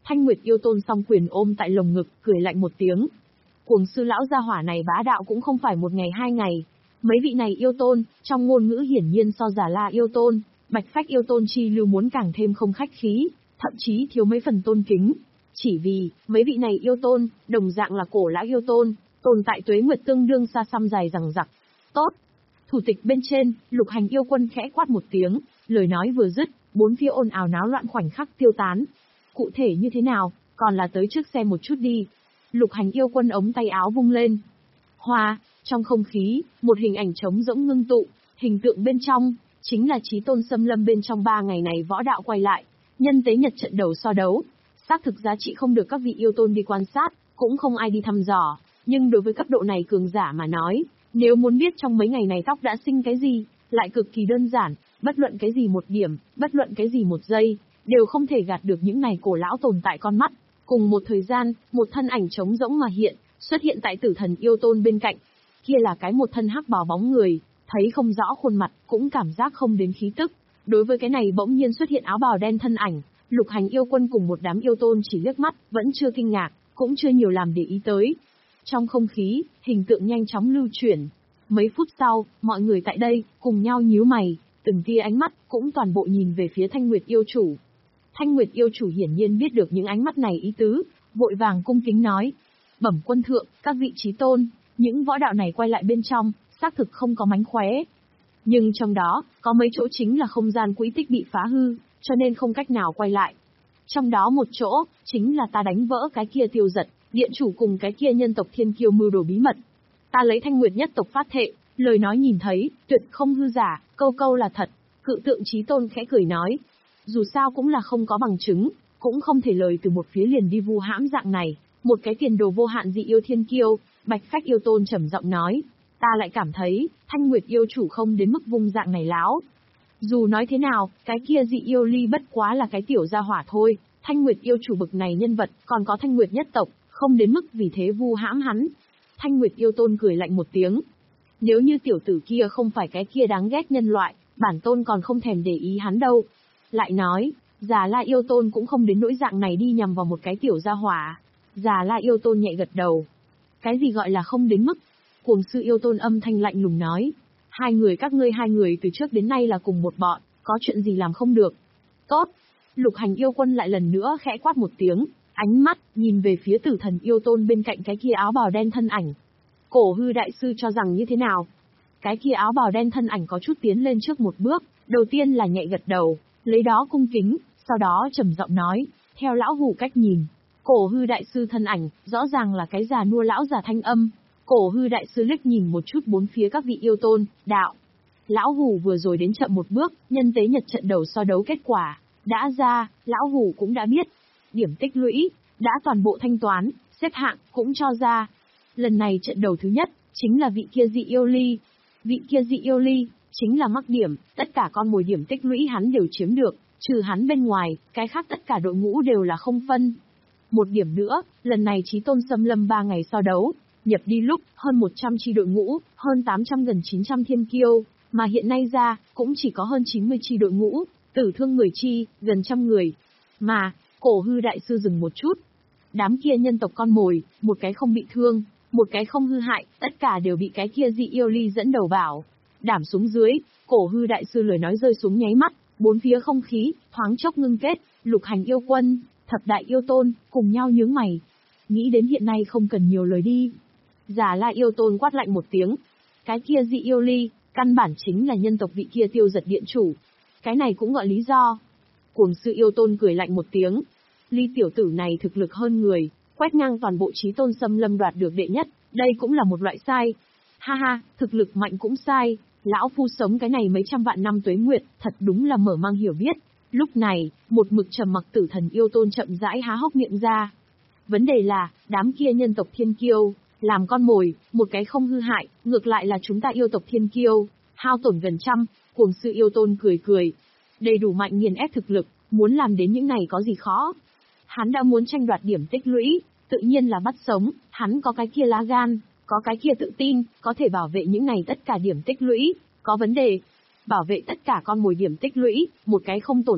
Thanh Nguyệt yêu tôn song quyền ôm tại lồng ngực, cười lạnh một tiếng. Cuồng sư lão gia hỏa này bá đạo cũng không phải một ngày hai ngày. Mấy vị này yêu tôn, trong ngôn ngữ hiển nhiên so Già La yêu tôn, Bạch Phách yêu tôn chi lưu muốn càng thêm không khách khí, thậm chí thiếu mấy phần tôn kính. Chỉ vì, mấy vị này yêu tôn, đồng dạng là cổ lão yêu tôn, tồn tại tuế nguyệt tương đương xa xăm dài rằng rặc. Tốt. Thủ tịch bên trên, Lục Hành yêu quân khẽ quát một tiếng, lời nói vừa dứt, bốn phía ồn ào náo loạn khoảnh khắc tiêu tán. Cụ thể như thế nào, còn là tới trước xem một chút đi. Lục Hành yêu quân ống tay áo vung lên. Hoa, trong không khí, một hình ảnh trống rỗng ngưng tụ, hình tượng bên trong, chính là Chí Tôn xâm lâm bên trong ba ngày này võ đạo quay lại, nhân tế nhật trận đầu so đấu. Xác thực giá trị không được các vị yêu tôn đi quan sát, cũng không ai đi thăm dò, nhưng đối với cấp độ này cường giả mà nói, nếu muốn biết trong mấy ngày này tóc đã sinh cái gì, lại cực kỳ đơn giản, bất luận cái gì một điểm, bất luận cái gì một giây, đều không thể gạt được những này cổ lão tồn tại con mắt. Cùng một thời gian, một thân ảnh trống rỗng mà hiện, xuất hiện tại tử thần yêu tôn bên cạnh. Kia là cái một thân hắc bào bóng người, thấy không rõ khuôn mặt, cũng cảm giác không đến khí tức. Đối với cái này bỗng nhiên xuất hiện áo bào đen thân ảnh, Lục Hành yêu quân cùng một đám yêu tôn chỉ liếc mắt, vẫn chưa kinh ngạc, cũng chưa nhiều làm để ý tới. Trong không khí, hình tượng nhanh chóng lưu chuyển. Mấy phút sau, mọi người tại đây, cùng nhau nhíu mày, từng tia ánh mắt, cũng toàn bộ nhìn về phía Thanh Nguyệt yêu chủ. Thanh Nguyệt yêu chủ hiển nhiên biết được những ánh mắt này ý tứ, vội vàng cung kính nói. Bẩm quân thượng, các vị chí tôn, những võ đạo này quay lại bên trong, xác thực không có mánh khóe. Nhưng trong đó, có mấy chỗ chính là không gian quỹ tích bị phá hư, cho nên không cách nào quay lại. Trong đó một chỗ, chính là ta đánh vỡ cái kia Tiêu Giật, điện chủ cùng cái kia nhân tộc thiên kiêu mưu đồ bí mật. Ta lấy Thanh Nguyệt nhất tộc phát thệ, lời nói nhìn thấy, tuyệt không hư giả, câu câu là thật. Cự tượng Chí Tôn khẽ cười nói. Dù sao cũng là không có bằng chứng, cũng không thể lời từ một phía liền đi vu hãm dạng này. Một cái tiền đồ vô hạn dị yêu thiên kiêu, Bạch Phách yêu tôn trầm giọng nói. Ta lại cảm thấy, Thanh Nguyệt yêu chủ không đến mức vung dạng này láo. Dù nói thế nào, cái kia dị yêu ly bất quá là cái tiểu gia hỏa thôi. Thanh Nguyệt yêu chủ bực này nhân vật, còn có Thanh Nguyệt nhất tộc, không đến mức vì thế vu hãm hắn. Thanh Nguyệt yêu tôn cười lạnh một tiếng. Nếu như tiểu tử kia không phải cái kia đáng ghét nhân loại, bản tôn còn không thèm để ý hắn đâu. Lại nói, Già La yêu tôn cũng không đến nỗi dạng này đi nhằm vào một cái tiểu gia hỏa. Già La yêu tôn nhẹ gật đầu. Cái gì gọi là không đến mức? Cuồng sư yêu tôn âm thanh lạnh lùng nói. Hai người các ngươi hai người từ trước đến nay là cùng một bọn, có chuyện gì làm không được. Tốt. Lục Hành yêu quân lại lần nữa khẽ quát một tiếng, ánh mắt, nhìn về phía tử thần yêu tôn bên cạnh cái kia áo bào đen thân ảnh. Cổ hư đại sư cho rằng như thế nào? Cái kia áo bào đen thân ảnh có chút tiến lên trước một bước, đầu tiên là nhẹ gật đầu, lấy đó cung kính, sau đó trầm giọng nói, theo lão hủ cách nhìn, cổ hư đại sư thân ảnh, rõ ràng là cái già nua lão già thanh âm. Cổ hư đại sư liếc nhìn một chút bốn phía các vị yêu tôn, đạo. Lão hủ vừa rồi đến chậm một bước, nhân tế nhật trận đầu so đấu kết quả, đã ra, lão hủ cũng đã biết. Điểm tích lũy, đã toàn bộ thanh toán, xếp hạng, cũng cho ra. Lần này trận đầu thứ nhất, chính là vị kia dị yêu ly. Vị kia dị yêu ly, chính là mắc điểm, tất cả con mồi điểm tích lũy hắn đều chiếm được, trừ hắn bên ngoài, cái khác tất cả đội ngũ đều là không phân. Một điểm nữa, lần này Chí Tôn xâm lâm ba ngày so đấu, nhập đi lúc, hơn một trăm chi đội ngũ, hơn tám trăm gần chín trăm thiên kiêu, mà hiện nay ra, cũng chỉ có hơn chín mươi chi đội ngũ, tử thương mười chi, gần trăm người. Mà, cổ hư đại sư dừng một chút. Đám kia nhân tộc con mồi, một cái không bị thương, một cái không hư hại, tất cả đều bị cái kia dị yêu ly dẫn đầu bảo. Đảm xuống dưới, cổ hư đại sư lời nói rơi xuống nháy mắt, bốn phía không khí, thoáng chốc ngưng kết, Lục Hành yêu quân, thập đại yêu tôn, cùng nhau nhướng mày. Nghĩ đến hiện nay không cần nhiều lời đi. Già La yêu tôn quát lạnh một tiếng. Cái kia dị yêu ly, căn bản chính là nhân tộc vị kia Tiêu Giật điện chủ. Cái này cũng gọi lý do. Cuồng sư yêu tôn cười lạnh một tiếng. Ly tiểu tử này thực lực hơn người, quét ngang toàn bộ Chí Tôn xâm lâm đoạt được đệ nhất, đây cũng là một loại sai. Ha ha, thực lực mạnh cũng sai, lão phu sống cái này mấy trăm vạn năm tuế nguyệt, thật đúng là mở mang hiểu biết. Lúc này, một mực trầm mặc tử thần yêu tôn chậm rãi há hốc miệng ra. Vấn đề là, đám kia nhân tộc thiên kiêu, làm con mồi, một cái không hư hại, ngược lại là chúng ta yêu tộc thiên kiêu, hao tổn gần trăm. Cuồng sư yêu tôn cười cười. Đầy đủ mạnh nghiền ép thực lực, muốn làm đến những này có gì khó. Hắn đã muốn tranh đoạt điểm tích lũy, tự nhiên là bắt sống, hắn có cái kia lá gan, có cái kia tự tin, có thể bảo vệ những này tất cả điểm tích lũy, có vấn đề. Bảo vệ tất cả con mồi điểm tích lũy, một cái không tổn hại,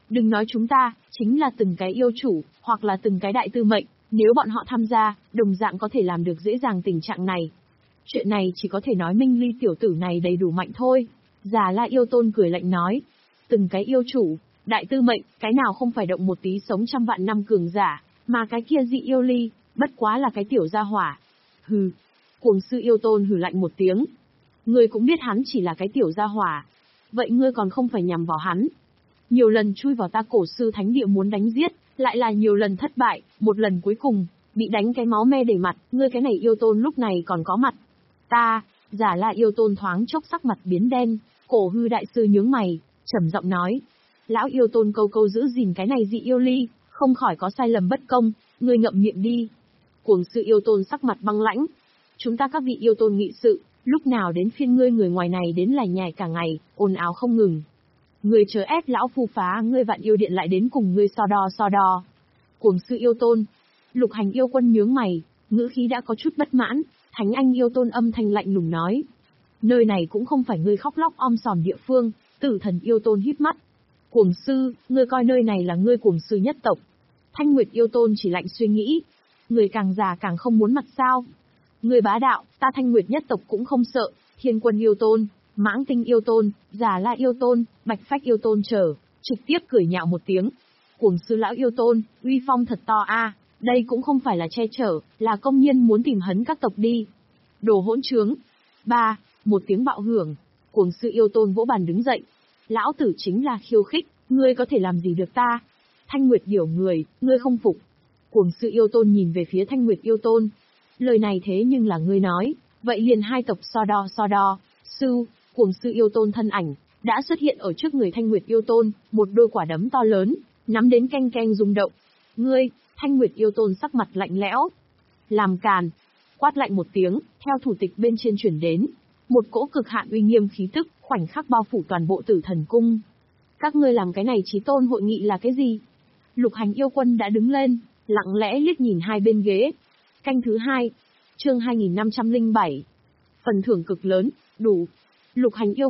Đừng nói chúng ta, chính là từng cái yêu chủ, hoặc là từng cái đại tư mệnh, nếu bọn họ tham gia, đồng dạng có thể làm được dễ dàng tình trạng này. Chuyện này chỉ có thể nói Minh Ly tiểu tử này đầy đủ mạnh thôi. Già La yêu tôn cười lạnh nói. Từng cái yêu chủ, đại tư mệnh, cái nào không phải động một tí sống trăm vạn năm cường giả, mà cái kia dị yêu ly, bất quá là cái tiểu gia hỏa. Hừ. Cuồng sư yêu tôn hừ lạnh một tiếng. Ngươi cũng biết hắn chỉ là cái tiểu gia hỏa. Vậy ngươi còn không phải nhằm vào hắn. Nhiều lần chui vào ta cổ sư thánh địa muốn đánh giết, lại là nhiều lần thất bại, một lần cuối cùng, bị đánh cái máu me đầy mặt, ngươi cái này yêu tôn lúc này còn có mặt. Ta, Giả La yêu tôn thoáng chốc sắc mặt biến đen, cổ hư đại sư nhướng mày, trầm giọng nói. Lão yêu tôn câu câu giữ gìn cái này dị yêu ly, không khỏi có sai lầm bất công, ngươi ngậm miệng đi. Cuồng sư yêu tôn sắc mặt băng lãnh. Chúng ta các vị yêu tôn nghị sự, lúc nào đến phiên ngươi người ngoài này đến lải nhải cả ngày, ồn ào không ngừng. Ngươi chớ ép lão phu phá ngươi vạn yêu điện lại đến cùng ngươi so đo so đo. Cuồng sư yêu tôn. Lục hành yêu quân nhướng mày, ngữ khí đã có chút bất mãn, Thánh Anh yêu tôn âm thanh lạnh lùng nói. Nơi này cũng không phải ngươi khóc lóc om sòm địa phương, Tử Thần yêu tôn híp mắt. Cuồng sư, ngươi coi nơi này là ngươi cuồng sư nhất tộc. Thanh Nguyệt yêu tôn chỉ lạnh suy nghĩ. Người càng già càng không muốn mặt sao. Người bá đạo, ta Thanh Nguyệt nhất tộc cũng không sợ, Thiên Quân yêu tôn, Mãng Tinh yêu tôn, Già La yêu tôn, Bạch Phách yêu tôn trở, trực tiếp cười nhạo một tiếng. Cuồng sư lão yêu tôn, uy phong thật to a, đây cũng không phải là che chở, là công nhiên muốn tìm hấn các tộc đi. Đồ hỗn trướng. Ba, một tiếng bạo hưởng, cuồng sư yêu tôn vỗ bàn đứng dậy. Lão tử chính là khiêu khích, ngươi có thể làm gì được ta? Thanh Nguyệt điểu người, ngươi không phục. Cuồng sư yêu tôn nhìn về phía Thanh Nguyệt yêu tôn. Lời này thế nhưng là ngươi nói, vậy liền hai tộc so đo so đo. Sư, cuồng sư yêu tôn thân ảnh, đã xuất hiện ở trước người Thanh Nguyệt yêu tôn, một đôi quả đấm to lớn, nắm đến canh canh rung động. Ngươi, Thanh Nguyệt yêu tôn sắc mặt lạnh lẽo. Làm càn. Quát lạnh một tiếng, theo thủ tịch bên trên chuyển đến. Một cỗ cực hạn uy nghiêm khí tức, khoảnh khắc bao phủ toàn bộ Tử Thần cung. Các ngươi làm cái này chí tôn hội nghị là cái gì? Lục hành yêu quân đã đứng lên, lặng lẽ liếc nhìn hai bên ghế. Canh thứ hai, chương hai nghìn năm trăm lẻ bảy. Phần thưởng cực lớn, đủ. Lục hành yêu